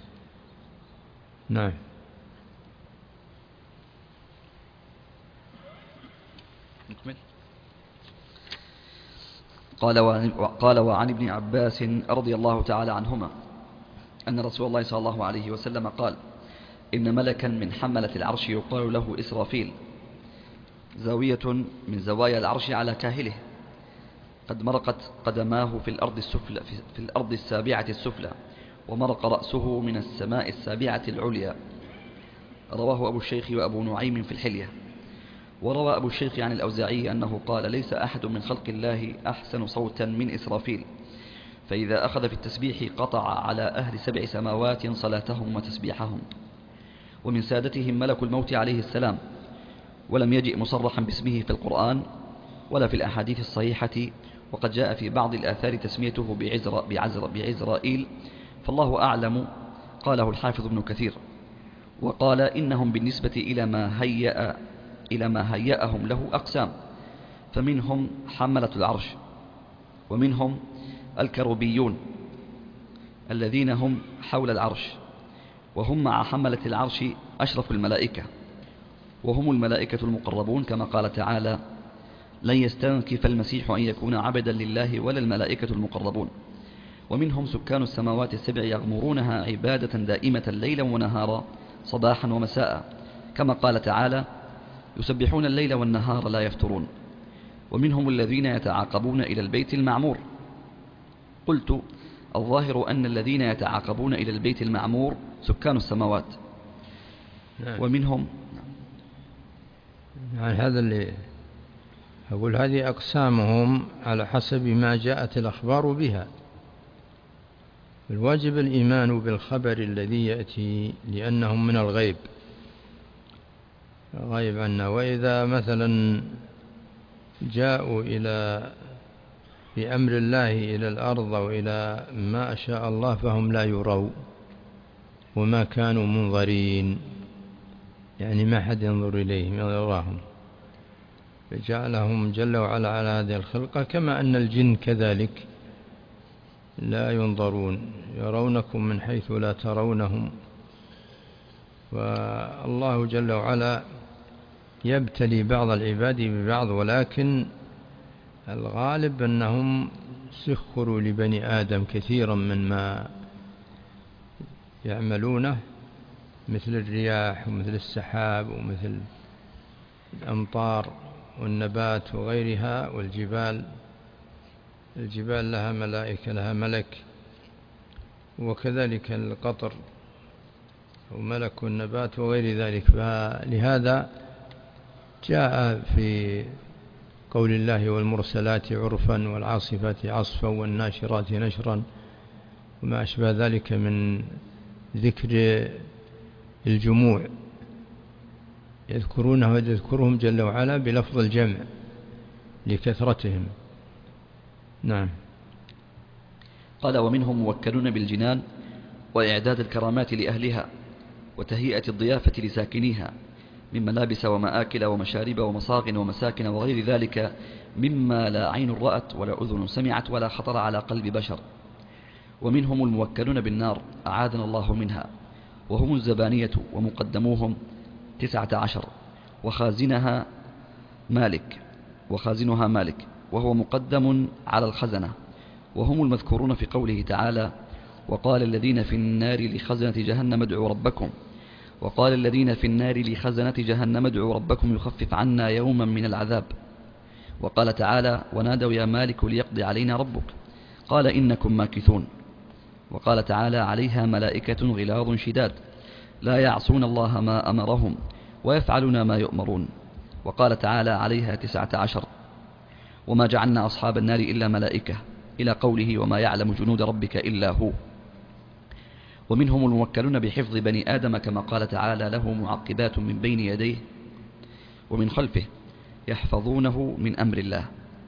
نعم. نكمل. قال وعن ابن عباس رضي الله تعالى عنهما أن رسول الله صلى الله عليه وسلم قال: إن ملكا من حملة العرش يقال له إسرافيل، زاوية من زوايا العرش على كاهله، قد مرقت قدماه في الأرض السابعة السفلى، ومرق رأسه من السماء السابعة العليا. رواه أبو الشيخ وأبو نعيم في الحلية. وروى أبو الشيخ عن الأوزاعي أنه قال: ليس أحد من خلق الله أحسن صوتا من إسرافيل، فإذا أخذ في التسبيح قطع على أهل 7 سماوات صلاتهم وتسبيحهم. ومن سادتهم ملك الموت عليه السلام، ولم يجئ مصرحا باسمه في القرآن ولا في الأحاديث الصحيحة، وقد جاء في بعض الآثار تسميته بعزرائيل، فالله أعلم. قاله الحافظ ابن كثير. وقال: إنهم بالنسبة إلى ما هيأهم له أقسام، فمنهم حملة العرش، ومنهم الكروبيون الذين هم حول العرش، وهم مع حملة العرش أشرف الملائكة، وهم الملائكة المقربون، كما قال تعالى: لن يستنكف المسيح أن يكون عبدا لله ولا الملائكة المقربون. ومنهم سكان السماوات السبع يغمرونها عبادة دائمة ليلا ونهارا صباحا ومساء، كما قال تعالى: يسبحون الليل والنهار لا يفترون. ومنهم الذين يتعاقبون إلى البيت المعمور. قلت: الظاهر أن الذين يتعاقبون إلى البيت المعمور سكان السماوات. ومنهم يعني هذا اللي أقول، هذه أقسامهم على حسب ما جاءت الأخبار بها. الواجب الإيمان بالخبر الذي يأتي لأنهم من الغيب عنا. وإذا مثلا جاءوا بأمر الله إلى الأرض وإلى ما شاء الله فهم لا يروا وما كانوا منظرين، يعني ما حد ينظر إليهم يراهم، فجعلهم جل وعلا على هذه الخلقة. كما أن الجن كذلك لا ينظرون، يرونكم من حيث لا ترونهم. والله جل وعلا يبتلي بعض العباد ببعض، ولكن الغالب أنهم سخروا لبني آدم كثيرا من ما يعملونه، مثل الرياح ومثل السحاب ومثل الأمطار والنبات وغيرها، والجبال. الجبال لها ملائكة، لها ملك، وكذلك القطر وملك النبات وغير ذلك. فلهذا جاء في قول الله: والمرسلات عرفا والعاصفات عصفا والناشرات نشرا، وما أشبه ذلك من ذكر الجموع، يذكرونه ويذكرهم جل وعلا بلفظ الجمع لكثرتهم. نعم. قال: ومنهم موكلون بالجنان وإعداد الكرامات لأهلها، وتهيئة الضيافة لساكنيها من ملابس ومآكل ومشارب ومصاغ ومساكن وغير ذلك مما لا عين رأت ولا أذن سمعت ولا خطر على قلب بشر. ومنهم الموكلون بالنار أعاذنا الله منها، وهم الزبانية ومقدموهم 19، وخازنها مالك وهو مقدم على الخزنة، وهم المذكورون في قوله تعالى: وقال الذين في النار لخزنة جهنم ادعوا ربكم يخفف عنا يوما من العذاب. وقال تعالى: ونادوا يا مالك ليقضي علينا ربك قال إنكم ماكثون. وقال تعالى: عليها ملائكة غلاظ شداد لا يعصون الله ما أمرهم ويفعلون ما يؤمرون. وقال تعالى: عليها 19، وما جعلنا أصحاب النار إلا ملائكة، إلى قوله: وما يعلم جنود ربك إلا هو. ومنهم الموكلون بحفظ بني آدم كما قال تعالى: له معقبات من بين يديه ومن خلفه يحفظونه من أمر الله.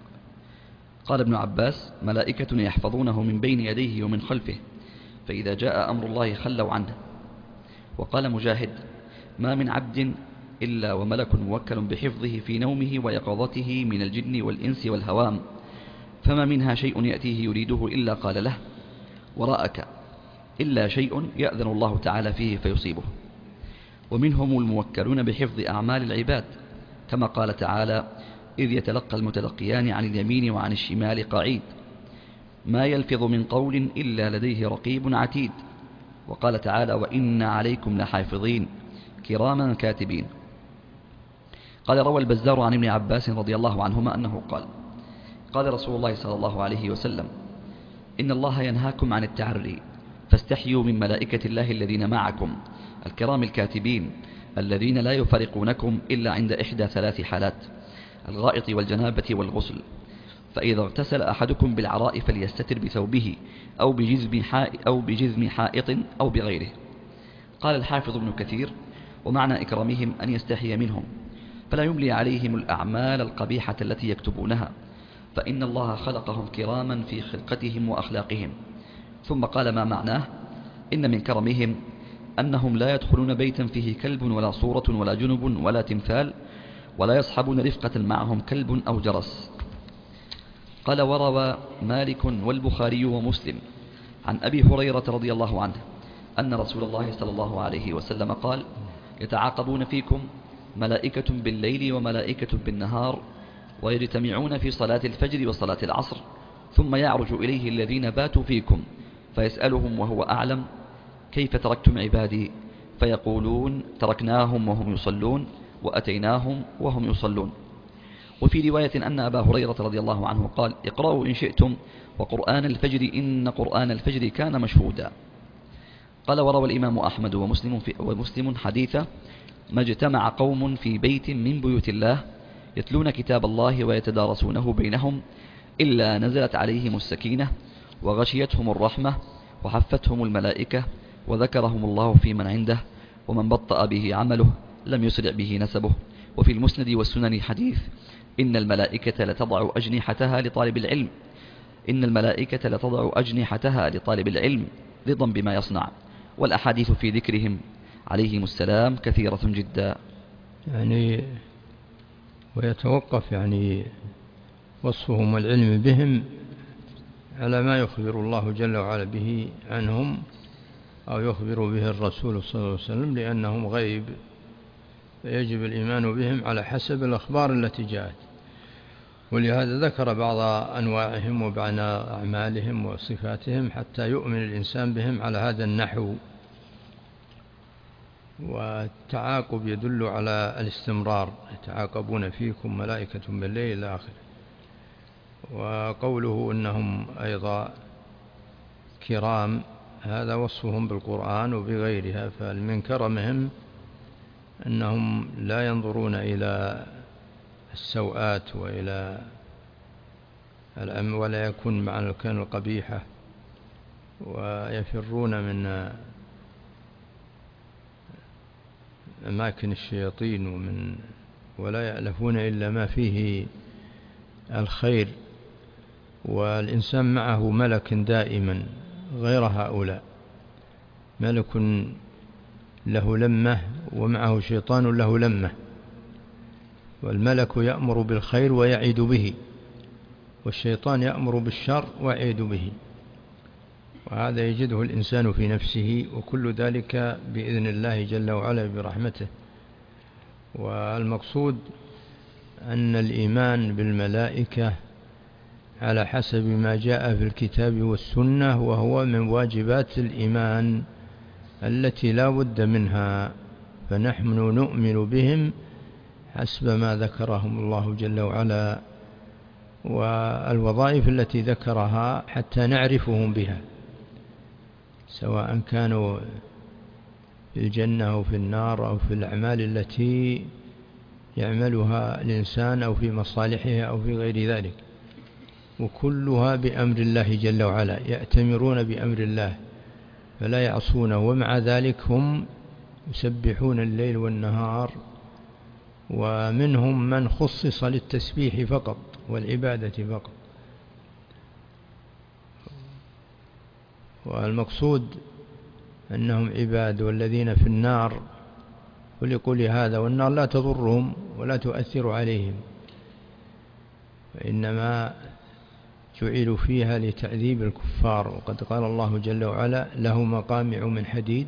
قال ابن عباس: ملائكة يحفظونه من بين يديه ومن خلفه، فإذا جاء أمر الله خلوا عنه. وقال مجاهد: ما من عبد إلا وملك موكل بحفظه في نومه ويقظته من الجن والإنس والهوام، فما منها شيء يأتيه يريده إلا قال له: وراءك، إلا شيء يأذن الله تعالى فيه فيصيبه. ومنهم الموكلون بحفظ أعمال العباد كما قال تعالى: إذ يتلقى المتلقيان عن اليمين وعن الشمال قعيد، ما يلفظ من قول إلا لديه رقيب عتيد. وقال تعالى: وإن عليكم لحافظين كراما كاتبين. قال: روى البزار عن ابن عباس رضي الله عنهما أنه قال: قال رسول الله صلى الله عليه وسلم: إن الله ينهاكم عن التعري، فاستحيوا من ملائكة الله الذين معكم الكرام الكاتبين الذين لا يفرقونكم إلا عند إحدى 3 حالات: الغائط والجنابة والغسل. فإذا اغتسل أحدكم بالعراء فليستتر بثوبه أو بجزم حائط أو بغيره. قال الحافظ ابن كثير: ومعنى إكرامهم أن يستحي منهم، فلا يملي عليهم الأعمال القبيحة التي يكتبونها، فإن الله خلقهم كراما في خلقتهم وأخلاقهم. ثم قال: ما معناه؟ إن من كرمهم أنهم لا يدخلون بيتا فيه كلب ولا صورة ولا جنب ولا تمثال، ولا يصحبون رفقة معهم كلب أو جرس. قال: وروى مالك والبخاري ومسلم عن أبي هريرة رضي الله عنه أن رسول الله صلى الله عليه وسلم قال: يتعاقبون فيكم ملائكة بالليل وملائكة بالنهار، ويجتمعون في صلاة الفجر وصلاة العصر، ثم يعرج إليه الذين باتوا فيكم فيسألهم وهو أعلم: كيف تركتم عبادي؟ فيقولون: تركناهم وهم يصلون وأتيناهم وهم يصلون. وفي رواية أن أبا هريرة رضي الله عنه قال: اقرأوا إن شئتم وقرآن الفجر إن قرآن الفجر كان مشهودا. قال: وروى الإمام أحمد ومسلم حديثا: ما اجتمع قوم في بيت من بيوت الله يتلون كتاب الله ويتدارسونه بينهم إلا نزلت عليهم السكينة وغشيتهم الرحمة وحفتهم الملائكة وذكرهم الله في من عنده، ومن بطأ به عمله لم يسرع به نسبه. وفي المسند والسنن حديث: إن الملائكة لتضع أجنحتها لطالب العلم رضا بما يصنع. والأحاديث في ذكرهم عليهم السلام كثيرة جدا. ويتوقف وصفهم والعلم بهم على ما يخبر الله جل وعلا به عنهم أو يخبر به الرسول صلى الله عليه وسلم، لأنهم غيب، فيجب الإيمان بهم على حسب الأخبار التي جاءت. ولهذا ذكر بعض أنواعهم وبعض أعمالهم وصفاتهم حتى يؤمن الإنسان بهم على هذا النحو. والتعاقب يدل على الاستمرار: يتعاقبون فيكم ملائكة بالليل إلى آخره. وقوله إنهم أيضا كرام، هذا وصفهم بالقرآن وبغيرها. فمن كرمهم أنهم لا ينظرون إلى السوءات ولا يكون مع الكلام القبيحة، ويفرون من أماكن الشياطين ولا يألفون إلا ما فيه الخير. والإنسان معه ملك دائما غير هؤلاء، ملك له لمة ومعه شيطان له لمة، والملك يأمر بالخير ويعيد به، والشيطان يأمر بالشر ويعيد به، وهذا يجده الإنسان في نفسه، وكل ذلك بإذن الله جل وعلا برحمته. والمقصود أن الإيمان بالملائكة على حسب ما جاء في الكتاب والسنة، وهو من واجبات الإيمان التي لا بد منها، فنحن نؤمن بهم حسب ما ذكرهم الله جل وعلا، والوظائف التي ذكرها حتى نعرفهم بها، سواء كانوا في الجنة أو في النار أو في الأعمال التي يعملها الإنسان أو في مصالحها أو في غير ذلك، وكلها بأمر الله جل وعلا، يأتمرون بأمر الله فلا يعصونه، ومع ذلك هم يسبحون الليل والنهار، ومنهم من خصص للتسبيح فقط والعبادة فقط. والمقصود أنهم عباد، والذين في النار خلقوا لهذا، والنار لا تضرهم ولا تؤثر عليهم، وإنما جعلوا فيها لتعذيب الكفار. وقد قال الله جل وعلا: له مقامع من حديد،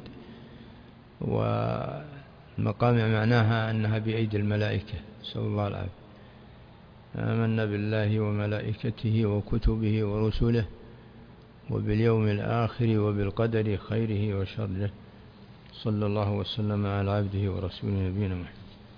والمقامع معناها أنها بأيدي الملائكة، نسأل الله العافية. آمنا بالله وملائكته وكتبه ورسله وباليوم الآخر وبالقدر خيره وشره، صلى الله وسلم على عبده ورسوله نبينا محمد.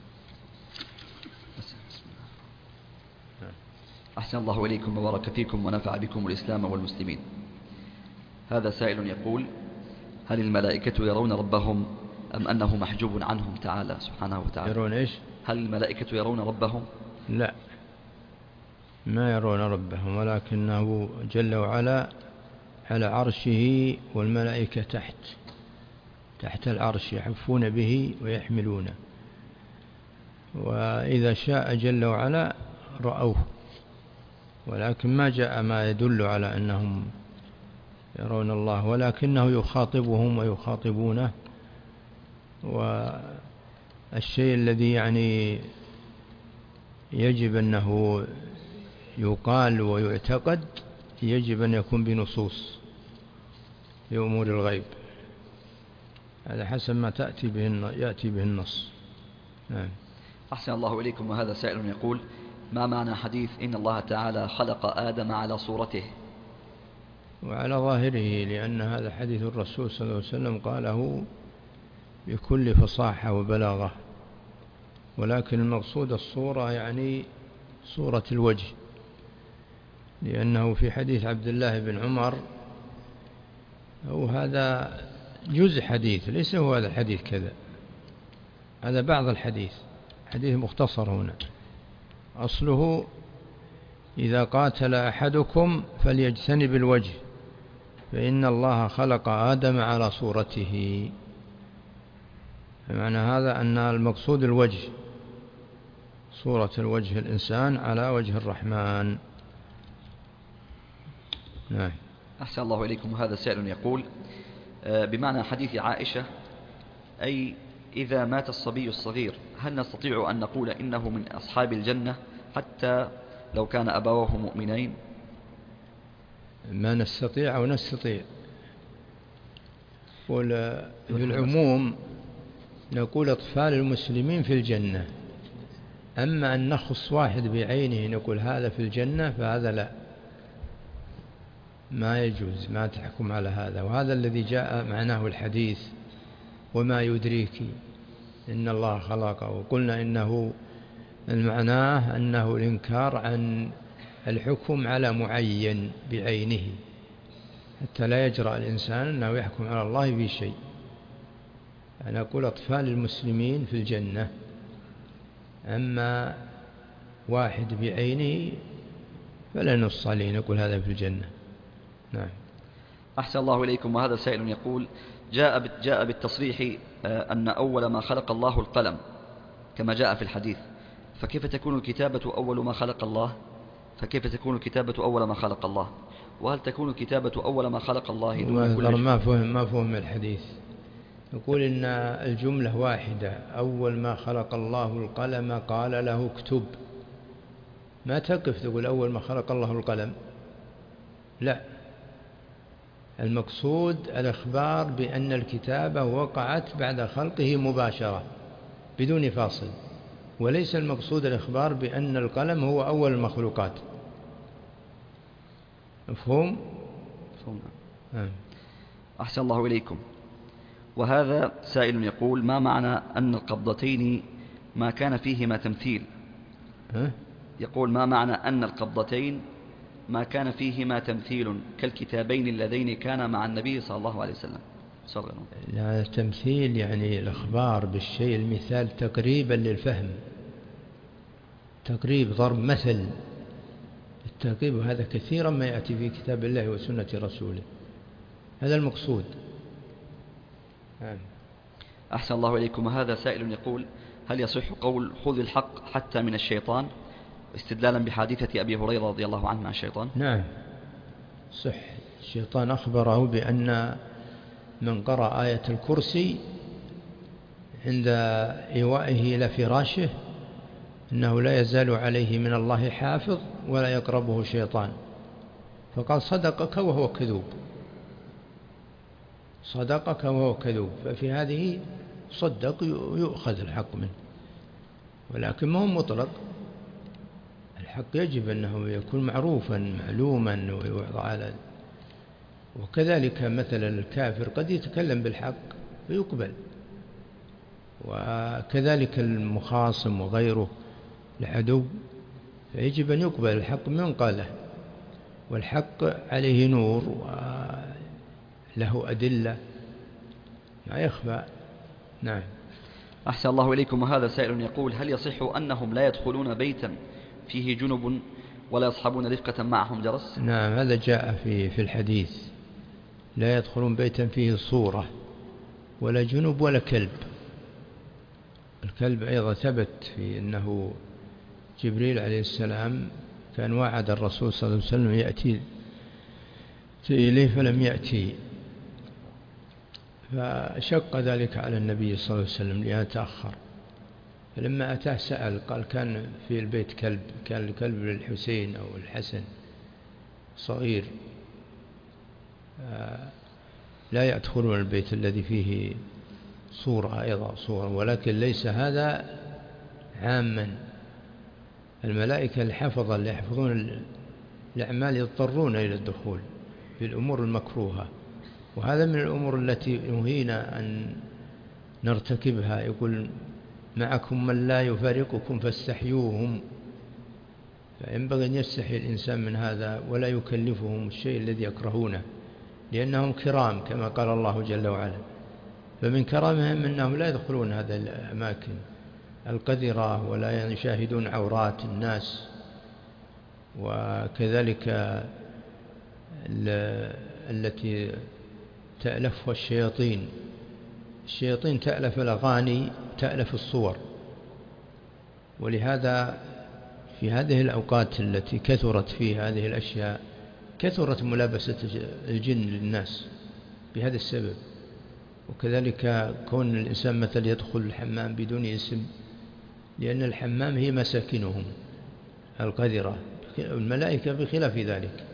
أحسن الله إليكم وبارك فيكم ونفع بكم الإسلام والمسلمين. هذا سائل يقول: هل الملائكة يرون ربهم أم أنه محجوب عنهم تعالى سبحانه وتعالى؟ يرون إيش؟ هل الملائكة يرون ربهم؟ لا، ما يرون ربهم، ولكنه جل وعلا على عرشه، والملائكة تحت العرش يحفون به ويحملونه، وإذا شاء جل وعلا رأوه، ولكن ما جاء ما يدل على أنهم يرون الله، ولكنه يخاطبهم ويخاطبونه. والشيء الذي يعني يجب أنه يقال ويعتقد يجب أن يكون بنصوص في أمور الغيب، على حسب ما يأتي به النص. نعم. أحسن الله إليكم. وهذا سائل يقول: ما معنى حديث إن الله تعالى خلق آدم على صورته؟ وعلى ظاهره، لأن هذا حديث الرسول صلى الله عليه وسلم قاله بكل فصاحة وبلاغة، ولكن المقصود الصورة يعني صورة الوجه، لأنه في حديث عبد الله بن عمر، وهذا جزء حديث، ليس هو هذا الحديث كذا، هذا بعض الحديث، حديث مختصر هنا. أصله: إذا قاتل أحدكم فليجتنب الوجه، فإن الله خلق آدم على صورته. فمعنى هذا أن المقصود الوجه، صورة الوجه، الإنسان على وجه الرحمن. نعم. أحسن الله إليكم. هذا سائل يقول: بمعنى حديث عائشة، أي إذا مات الصبي الصغير هل نستطيع أن نقول إنه من أصحاب الجنة حتى لو كان أبواه مؤمنين؟ ما نستطيع أو نستطيع، في العموم نقول أطفال المسلمين في الجنة، أما أن نخص واحد بعينه نقول هذا في الجنة فهذا لا، ما يجوز، ما تحكم على هذا. وهذا الذي جاء معناه الحديث: وما يدريك إن الله خلقه. وقلنا إنه المعناه أنه الإنكار عن الحكم على معين بعينه، حتى لا يجرأ الإنسان أنه يحكم على الله بشيء. أنا أقول أطفال المسلمين في الجنة، أما واحد بعينه فلا نص عليه نقول هذا في الجنة. نعم. أحسن الله إليكم. وهذا سائل يقول: جاء بالتصريح أن أول ما خلق الله القلم كما جاء في الحديث، فكيف تكون الكتابة أول ما خلق الله؟ وهل تكون الكتابة أول ما خلق الله دون كل شيء؟ ما فهم الحديث. يقول إن الجملة واحدة: أول ما خلق الله القلم قال له اكتب. ما تقف تقول أول ما خلق الله القلم، لا، المقصود الإخبار بأن الكتابة وقعت بعد خلقه مباشرة بدون فاصل، وليس المقصود الإخبار بأن القلم هو أول المخلوقات. مفهوم؟ أحسن الله إليكم. وهذا سائل يقول: ما معنى أن القبضتين ما كان فيهما تمثيل؟ يقول: ما معنى أن القبضتين ما كان فيهما تمثيل كالكتابين اللذين كانا مع النبي صلى الله عليه وسلم؟ لا، تمثيل يعني الإخبار بالشيء، المثال تقريبا للفهم، تقريب، ضرب مثل. التقريب هذا كثيرا ما يأتي في كتاب الله وسنة رسوله، هذا المقصود. أحسن الله إليكم. وهذا سائل يقول: هل يصح قول خذ الحق حتى من الشيطان، استدلالا بحادثة أبي هريرة رضي الله عنه مع الشيطان؟ نعم صح. الشيطان أخبره بأن من قرأ آية الكرسي عند إيوائه إلى فراشه إنه لا يزال عليه من الله حافظ ولا يقربه شيطان، فقال صدقك وهو كذوب، صدقك وهو كذوب. ففي هذه صدق يؤخذ الحق منه، ولكن ما هو مطلق. الحق يجب أنه يكون معروفا معلوما ويوعظ على. وكذلك مثلا الكافر قد يتكلم بالحق فيقبل، وكذلك المخاصم وغيره العدو فيجب أن يقبل الحق من قاله، والحق عليه نور وله أدلة ما يخفى. نعم. أحسن الله إليكم. وهذا سائل يقول: هل يصح أنهم لا يدخلون بيتا فيه جنب ولا يصحبون رفقة معهم جرس؟ نعم، هذا جاء في الحديث: لا يدخلون بيتا فيه صورة ولا جنب ولا كلب. الكلب أيضا ثبت في أنه جبريل عليه السلام كان وعد الرسول صلى الله عليه وسلم يأتي إليه فلم يأتي، فشق ذلك على النبي صلى الله عليه وسلم ليتأخر. فلما أتاه سأل، قال كان في البيت كلب، كان الكلب للحسين أو الحسن صغير، لا يدخلون البيت الذي فيه صورة، أيضا صورة، ولكن ليس هذا عاما. الملائكة الحفظة اللي يحفظون الأعمال يضطرون إلى الدخول في الأمور المكروهة، وهذا من الأمور التي نهينا أن نرتكبها. يقول معكم من لا يفارقكم فاستحيوهم، فينبغي أن يستحي الإنسان من هذا ولا يكلفهم الشيء الذي يكرهونه، لأنهم كرام كما قال الله جل وعلا. فمن كرامهم أنهم لا يدخلون هذه الأماكن القذرة ولا يشاهدون عورات الناس. وكذلك التي تألفها الشياطين، الشياطين تألف الأغاني، تألف الصور. ولهذا في هذه الأوقات التي كثرت فيها هذه الأشياء كثرت ملابسة الجن للناس بهذا السبب. وكذلك كون الإنسان مثل يدخل الحمام بدون اسم، لأن الحمام هي مساكنهم القذرة، الملائكة بخلاف ذلك.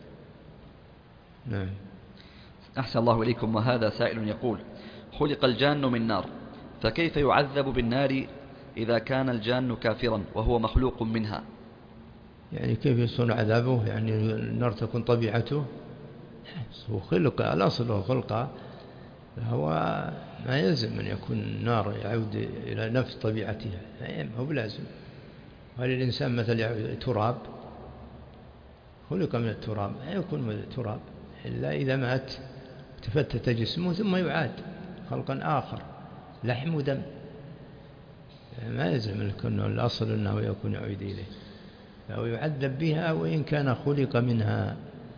نعم. أحسن الله إليكم. وهذا سائل يقول: خلق الجان من نار، فكيف يعذب بالنار إذا كان الجان كافرا وهو مخلوق منها؟ يعني كيف يصون عذابه؟ يعني النار تكون طبيعته، هو خلق، الأصل هو خلقه، فهو ما يلزم أن يكون النار يعود إلى نفس طبيعتها، هو بلازم. هل الإنسان مثل تراب، خلق من التراب، لا يكون من التراب إلا إذا مات تفتت جسمه ثم يعاد خلقا آخر لحم ودم، ما يلزم يكون الأصل أنه يكون يعود إليه، فهو يعذب بها وإن كان خلق منها،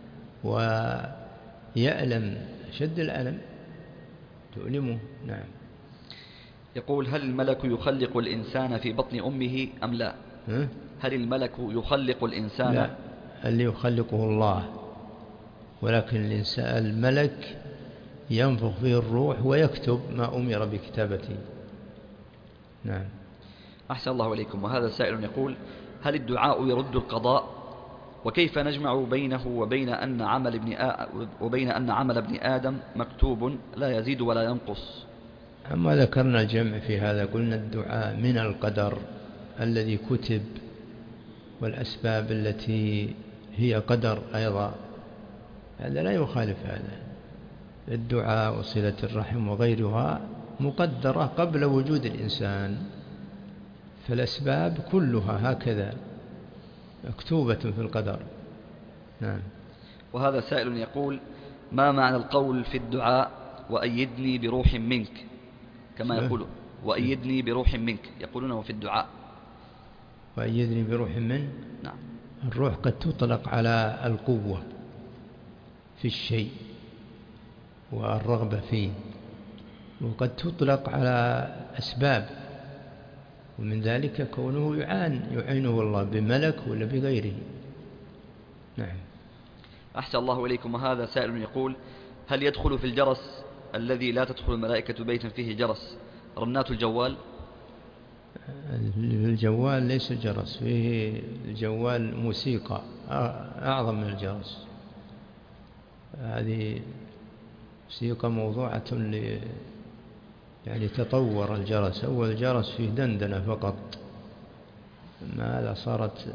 ويألم شد الألم تؤلمه. نعم. يقول: هل الملك يخلق الإنسان في بطن أمه أم لا؟ هل الملك يخلق الإنسان؟ لا، اللي يخلقه الله، ولكن الإنسان الملك ينفخ فيه الروح ويكتب ما أمر بكتابته. نعم. أحسن الله إليكم. وهذا سائل يقول: هل الدعاء يرد القضاء؟ وكيف نجمع بينه وبين أن عمل ابن آدم مكتوب لا يزيد ولا ينقص؟ أما ذكرنا الجمع في هذا، قلنا الدعاء من القدر الذي كتب، والأسباب التي هي قدر أيضا، هذا لا يخالف هذا. الدعاء وصلة الرحم وغيرها مقدرة قبل وجود الإنسان، فالأسباب كلها هكذا مكتوبة في القدر. نعم. وهذا سائل يقول: ما معنى القول في الدعاء وأيدني بروح منك، كما يقول وأيدني بروح منك، يقولونه في الدعاء. وأيدني بروح من. نعم. الروح قد تطلق على القوة في الشيء والرغبة فيه، وقد تطلق على أسباب، ومن ذلك كونه يعينه الله بملك ولا بغيره. نعم. أحسن الله إليكم. وهذا سائل يقول: هل يدخل في الجرس الذي لا تدخل الملائكة بيتا فيه جرس رنات الجوال؟ الجوال ليس جرس، فيه الجوال موسيقى أعظم من الجرس. هذه موسيقى موضوعة يعني تطور الجرس. أول الجرس فيه دندنة فقط، ما هذا صارت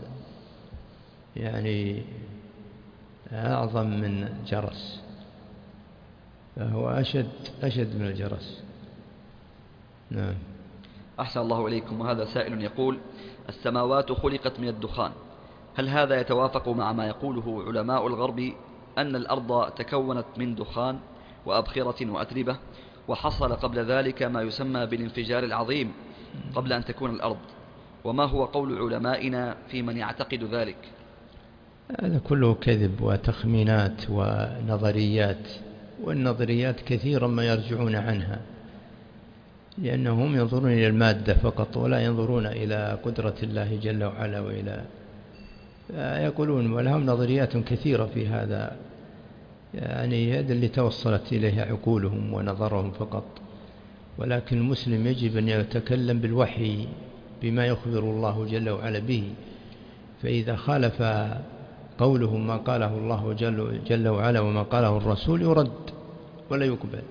يعني أعظم من جرس، فهو أشد من الجرس. نعم. أحسن الله إليكم. وهذا سائل يقول: السماوات خلقت من الدخان، هل هذا يتوافق مع ما يقوله علماء الغرب أن الأرض تكونت من دخان وأبخرة وأتربة، وحصل قبل ذلك ما يسمى بالانفجار العظيم قبل أن تكون الأرض؟ وما هو قول علمائنا في من يعتقد ذلك؟ هذا كله كذب وتخمينات ونظريات، والنظريات كثيرا ما يرجعون عنها، لأنهم ينظرون إلى المادة فقط ولا ينظرون إلى قدرة الله جل وعلا، وإلى يقولون، ولهم نظريات كثيرة في هذا، يعني هذا اللي توصلت إليه عقولهم ونظرهم فقط. ولكن المسلم يجب أن يتكلم بالوحي بما يخبر الله جل وعلا به، فإذا خالف قوله ما قاله الله جل وعلا وما قاله الرسول يرد ولا يقبل.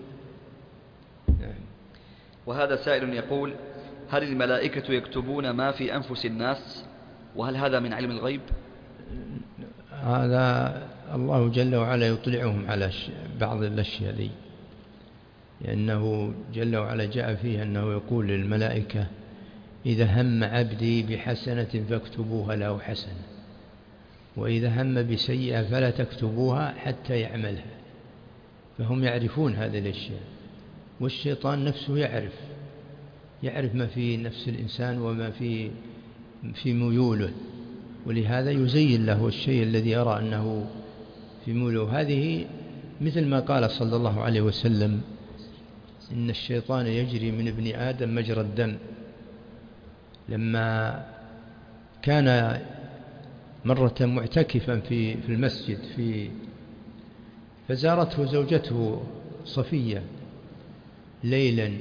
وهذا سائل يقول: هل الملائكة يكتبون ما في أنفس الناس، وهل هذا من علم الغيب؟ هذا الله جل وعلا يطلعهم على بعض الأشياء ذي، لأنه جل وعلا جاء فيه أنه يقول للملائكة: إذا هم عبدي بحسنة فاكتبوها له حسنة، وإذا هم بسيئة فلا تكتبوها حتى يعملها. فهم يعرفون هذه الأشياء، والشيطان نفسه يعرف ما في نفس الإنسان وما في ميوله، ولهذا يزين له الشيء الذي يرى أنه في ميوله. هذه مثل ما قال صلى الله عليه وسلم: إن الشيطان يجري من ابن آدم مجرى الدم. لما كان مرة معتكفا في المسجد فزارته زوجته صفية ليلا،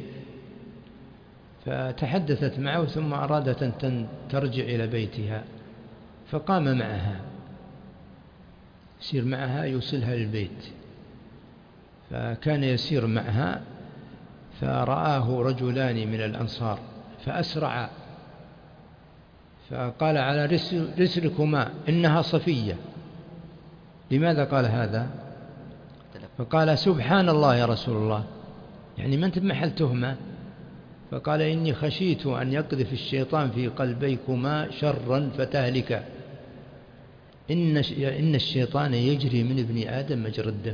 فتحدثت معه ثم أرادت أن ترجع إلى بيتها، فقام معها يسير معها يوصلها للبيت. فكان يسير معها فرآه رجلان من الأنصار فأسرعا، فقال: على رسلكما إنها صفية. لماذا قال هذا؟ فقال: سبحان الله يا رسول الله، يعني ما أنت بمحل تهمة. فقال: إني خشيت أن يقذف الشيطان في قلبيكما شرا فتهلكا، إن الشيطان يجري من ابن آدم مجرى الدم.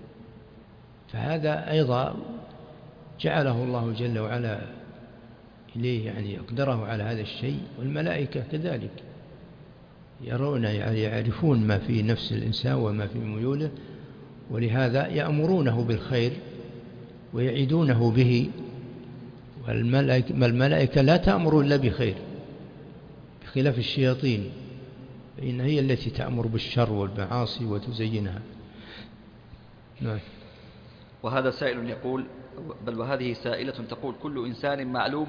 فهذا أيضا جعله الله جل وعلا إليه، يعني أقدره على هذا الشيء. والملائكة كذلك يرون، يعني يعرفون ما في نفس الإنسان وما في ميوله، ولهذا يأمرونه بالخير ويعيدونه به. والملائكة لا تأمر إلا بخير، بخلاف الشياطين فإن هي التي تأمر بالشر والمعاصي وتزينها. نعم. وهذا سائل يقول، بل وهذه سائلة تقول: كل إنسان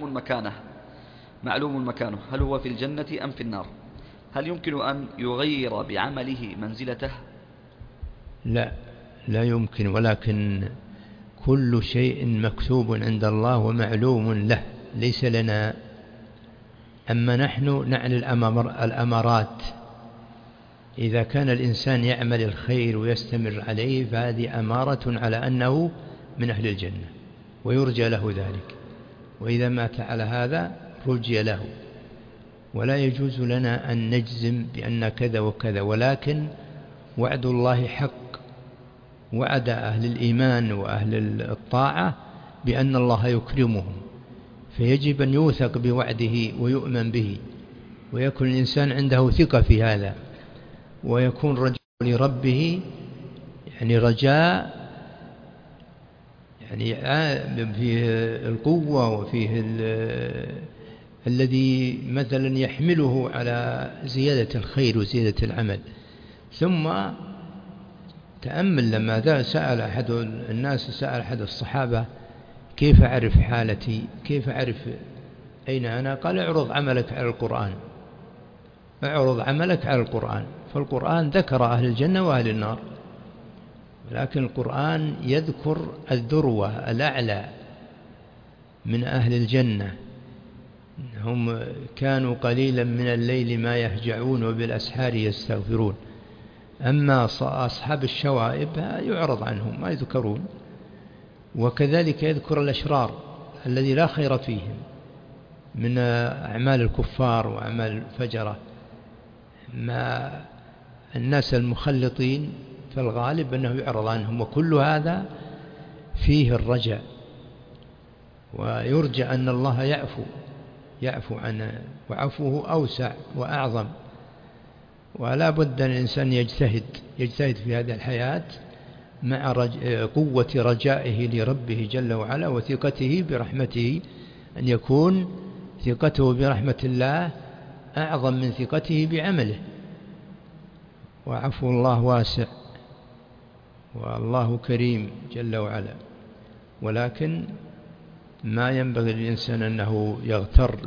معلوم مكانه، هل هو في الجنة أم في النار؟ هل يمكن أن يغير بعمله منزلته؟ لا، لا يمكن، ولكن كل شيء مكتوب عند الله ومعلوم له، ليس لنا. أما نحن نعني الأمارات. إذا كان الإنسان يعمل الخير ويستمر عليه فهذه أمارة على أنه من أهل الجنة ويرجى له ذلك، وإذا مات على هذا رجي له. ولا يجوز لنا أن نجزم بأن كذا وكذا، ولكن وعد الله حق، وعد أهل الإيمان وأهل الطاعة بأن الله يكرمهم، فيجب أن يوثق بوعده ويؤمن به، ويكون الإنسان عنده ثقة في هذا، ويكون رجاء لربه، يعني رجاء يعني فيه القوة وفيه الذي مثلا يحمله على زيادة الخير وزيادة العمل. ثم تأمل لما سأل أحد الناس، سأل أحد الصحابة: كيف أعرف حالتي؟ كيف أعرف أين أنا؟ قال: اعرض عملك على القرآن، اعرض عملك على القرآن. فالقرآن ذكر أهل الجنة وأهل النار، ولكن القرآن يذكر الذروة الأعلى من أهل الجنة، هم كانوا قليلا من الليل ما يهجعون وبالأسحار يستغفرون. أما أصحاب الشوائب يعرض عنهم ما يذكرون. وكذلك يذكر الأشرار الذي لا خير فيهم من أعمال الكفار وأعمال الفجرة. ما الناس المخلطين فالغالب أنه يعرض عنهم، وكل هذا فيه الرجاء، ويرجى أن الله يعفو عنه، وعفوه أوسع وأعظم. ولا بد أن الإنسان يجتهد في هذه الحياة مع قوة رجائه لربه جل وعلا وثقته برحمته، أن يكون ثقته برحمة الله أعظم من ثقته بعمله. وعفو الله واسع والله كريم جل وعلا، ولكن ما ينبغي للإنسان أنه يغتر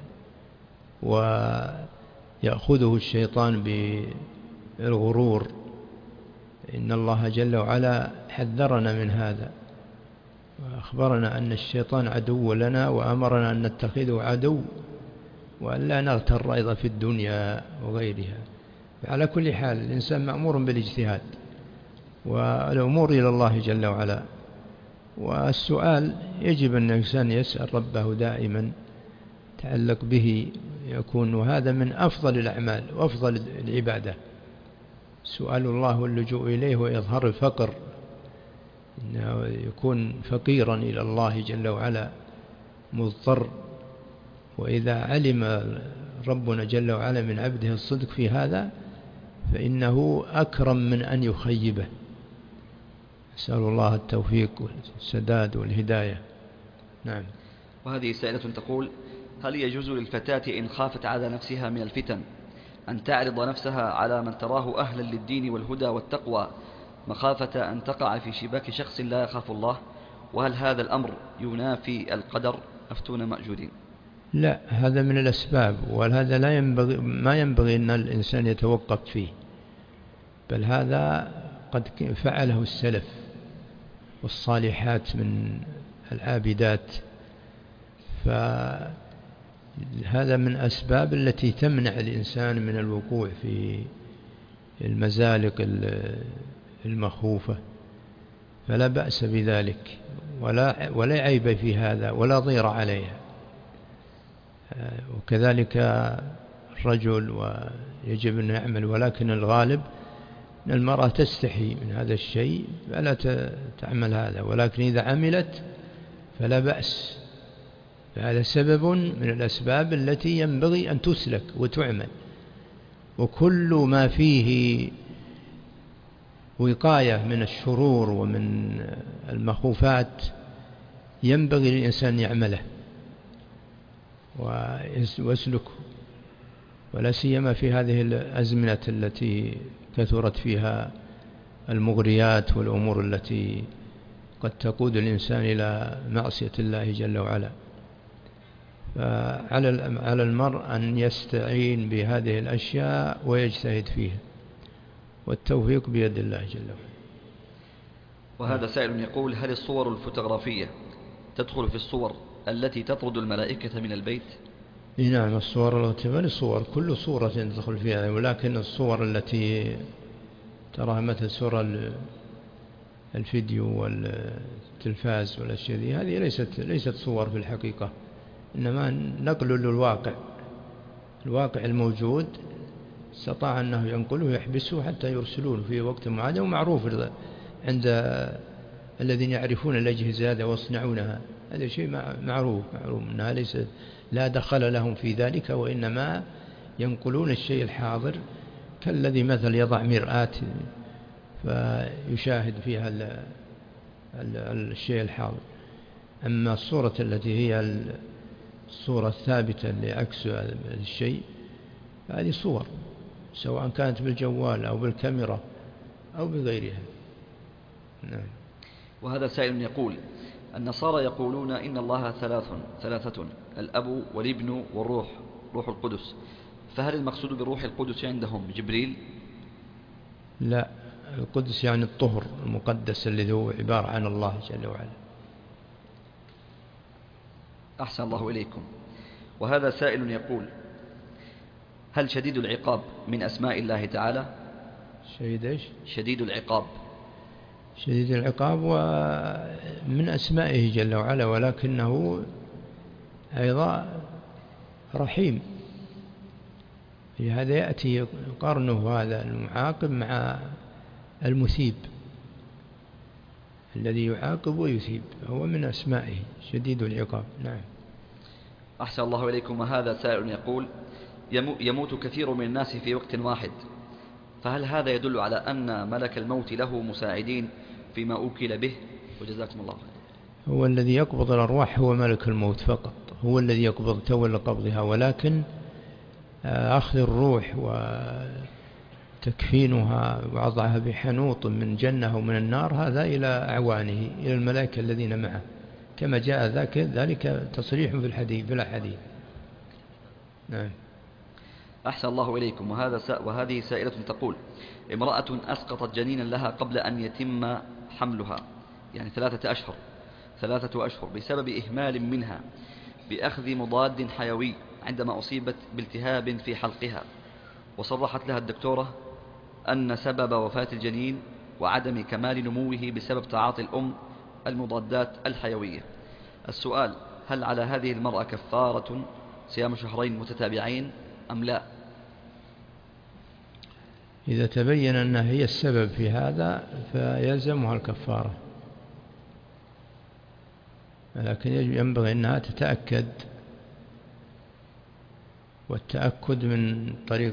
ويأخذه الشيطان بالغرور. إن الله جل وعلا حذرنا من هذا، وأخبرنا أن الشيطان عدو لنا، وأمرنا أن نتخذه عدو، وأن لا نغتر أيضا في الدنيا وغيرها. على كل حال الإنسان مأمور بالاجتهاد والأمور إلى الله جل وعلا. والسؤال يجب أن الإنسان يسأل ربه دائما، تعلق به، يكون هذا من أفضل الأعمال وأفضل العبادة. سؤال الله واللجوء إليه وإظهار الفقر، إنه يكون فقيرا إلى الله جل وعلا مضطر. وإذا علم ربنا جل وعلا من عبده الصدق في هذا فإنه أكرم من أن يخيبه. أسأل الله التوفيق والسداد والهداية. نعم. وهذه سائلة تقول: هل يجوز للفتاة إن خافت على نفسها من الفتن أن تعرض نفسها على من تراه أهلا للدين والهدى والتقوى مخافة أن تقع في شباك شخص لا يخاف الله؟ وهل هذا الأمر ينافي القدر؟ أفتون مأجورين. لا، هذا من الأسباب، وهذا ما ينبغي أن الإنسان يتوقف فيه، بل هذا قد فعله السلف والصالحات من العابدات. فهذا من أسباب التي تمنع الإنسان من الوقوع في المزالق المخوفة، فلا بأس بذلك، ولا عيب في هذا ولا ضير عليها. وكذلك الرجل ويجب أن يعمل، ولكن الغالب أن المرأة تستحي من هذا الشيء فلا تعمل هذا، ولكن إذا عملت فلا بأس. فهذا سبب من الأسباب التي ينبغي أن تسلك وتعمل. وكل ما فيه وقاية من الشرور ومن المخوفات ينبغي للإنسان يعمله ويسلكه، ولا سيما في هذه الأزمنة التي كثرت فيها المغريات والأمور التي قد تقود الإنسان إلى معصية الله جل وعلا. فعلى المرء أن يستعين بهذه الأشياء ويجتهد فيها، والتوفيق بيد الله جل وعلا. وهذا سائل يقول: هل الصور الفوتوغرافية تدخل في الصور التي تطرد الملائكة من البيت؟ نعم، الصور الصور كل صورة تدخل فيها، ولكن الصور التي تراها مثل صور الفيديو والتلفاز والأشياء هذه ليست صور في الحقيقة، إنما نقل الواقع الموجود استطاع أنه ينقله ويحبسه حتى يرسلون في وقت معين، ومعروف عند الذين يعرفون الأجهزة هذا ويصنعونها. هذا شيء معروف أنها لا دخل لهم في ذلك، وإنما ينقلون الشيء الحاضر، كالذي مثل يضع مرآة فيشاهد فيها الشيء الحاضر. أما الصورة التي هي الصورة الثابتة لعكس الشيء، هذه صور سواء كانت بالجوال أو بالكاميرا أو بغيرها. نعم. وهذا سائل يقول: النصارى يقولون إن الله ثلاثة، الأب والابن والروح، روح القدس، فهل المقصود بالروح القدس عندهم جبريل؟ لا، القدس يعني الطهر المقدس الذي هو عبارة عن الله جل وعلا. أحسن الله إليكم. وهذا سائل يقول: هل شديد العقاب من أسماء الله تعالى؟ شديد العقاب. شديد العقاب ومن أسمائه جل وعلا، ولكنه أيضا رحيم. في هذا يأتي قرنه هذا المعاقب مع المثيب، الذي يعاقب ويثيب، هو من أسمائه شديد العقاب. نعم. أحسن الله إليكم. وهذا سائل يقول: يموت كثير من الناس في وقت واحد، فهل هذا يدل على أن ملك الموت له مساعدين فيما أوكل به؟ وجزاكم الله خير. هو الذي يقبض الأرواح هو ملك الموت فقط، هو الذي يقبض تولى قبضها، ولكن أخذ الروح وتكفينها ووضعها بحنوط من جنة ومن النار هذا إلى أعوانه، إلى الملائكة الذين معه، كما جاء ذلك تصريح في الحديث. نعم. أحسن الله إليكم. وهذه سائلة تقول: امرأة أسقطت جنينا لها قبل أن يتم حملها، يعني 3 أشهر، بسبب إهمال منها بأخذ مضاد حيوي عندما أصيبت بالتهاب في حلقها، وصرحت لها الدكتورة أن سبب وفاة الجنين وعدم كمال نموه بسبب تعاطي الأم المضادات الحيوية. السؤال: هل على هذه المرأة كفارة صيام 2 شهر متتابعين أم لا؟ إذا تبين أنها هي السبب في هذا فيلزمها الكفارة، لكن ينبغي أنها تتأكد، والتأكد من طريق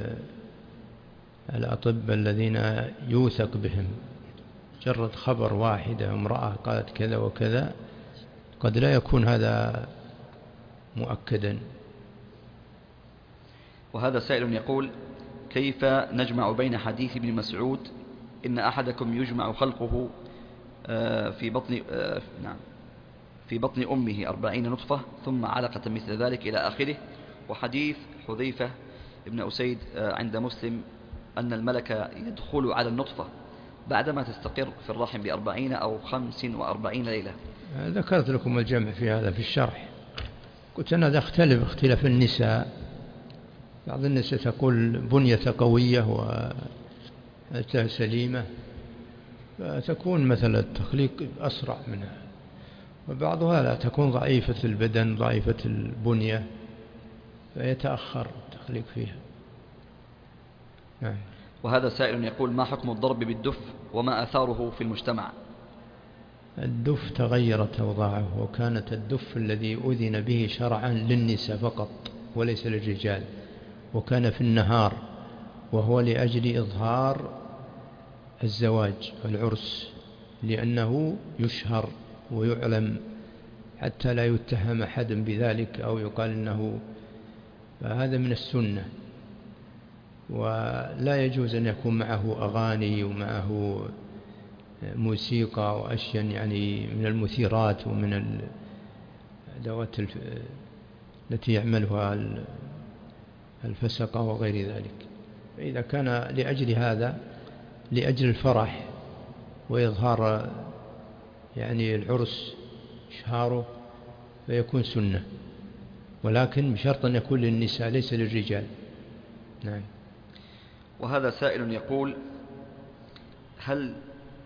الأطباء الذين يوثق بهم. جرد خبر واحدة امرأة قالت كذا وكذا قد لا يكون هذا مؤكدا. وهذا سائل يقول: كيف نجمع بين حديث ابن مسعود إن أحدكم يجمع خلقه في بطن أمه 40 نطفة ثم علقة مثل ذلك إلى آخره، وحديث حذيفة ابن أسيد عند مسلم أن الملك يدخل على النطفة بعدما تستقر في الرحم ب40 أو 45 ليلة؟ ذكرت لكم الجمع في هذا في الشرح. قلت أنا تختلف اختلاف النساء، بعض النساء تقول بنية قوية وسليمة فتكون مثل التخليق أسرع منها، وبعضها لا، تكون ضعيفة البدن ضعيفة البنية فيتأخر التخليق فيها. وهذا سائل يقول: ما حكم الضرب بالدف وما آثاره في المجتمع؟ الدف تغيرت أوضاعه، وكانت الدف الذي أذن به شرعا للنساء فقط وليس للرجال، وكان في النهار، وهو لأجل إظهار الزواج والعرس، لأنه يشهر ويعلم حتى لا يتهم أحد بذلك أو يقال إنه، فهذا من السنة. ولا يجوز أن يكون معه أغاني ومعه موسيقى وأشياء يعني من المثيرات ومن الأدوات التي يعملها الفسقة وغير ذلك. فإذا كان لأجل هذا، لأجل الفرح وإظهار يعني العرس إشهاره، فيكون سنة، ولكن بشرط أن يكون للنساء ليس للرجال. نعم. وهذا سائل يقول: هل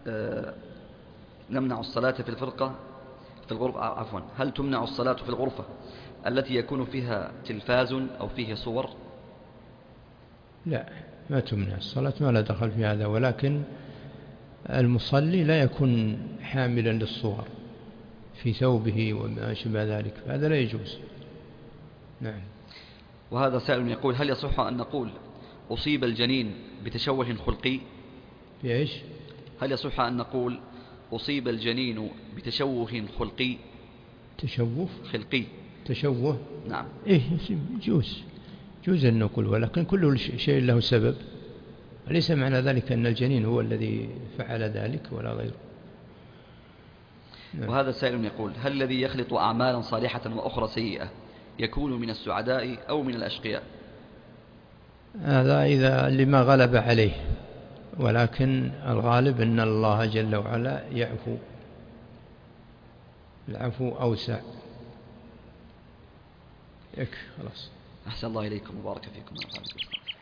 نمنع الصلاة في الغرفة هل تمنع الصلاة في الغرفة التي يكون فيها تلفاز أو فيه صور؟ لا، ما تمنع الصلاة، ما لا دخل في هذا، ولكن المصلي لا يكون حاملا للصور في ثوبه وما شبه ذلك، فهذا لا يجوز. نعم. وهذا سائل يقول: هل يصح أن نقول أصيب الجنين بتشوه خلقي؟ بإيش؟ هل يصح أن نقول أصيب الجنين بتشوه خلقي؟ تشوه خلقي. تشوه. نعم. إيه، جوز أن نقول، ولكن كل شيء له سبب، وليس معنى ذلك أن الجنين هو الذي فعل ذلك ولا غيره. نعم. وهذا سائل يقول: هل الذي يخلط أعمالا صالحة وأخرى سيئة يكون من السعداء أو من الأشقياء؟ هذا إذا لما غلب عليه، ولكن الغالب أن الله جل وعلا يعفو، العفو أوسع. خلاص. أحسن الله إليكم وبارك فيكم.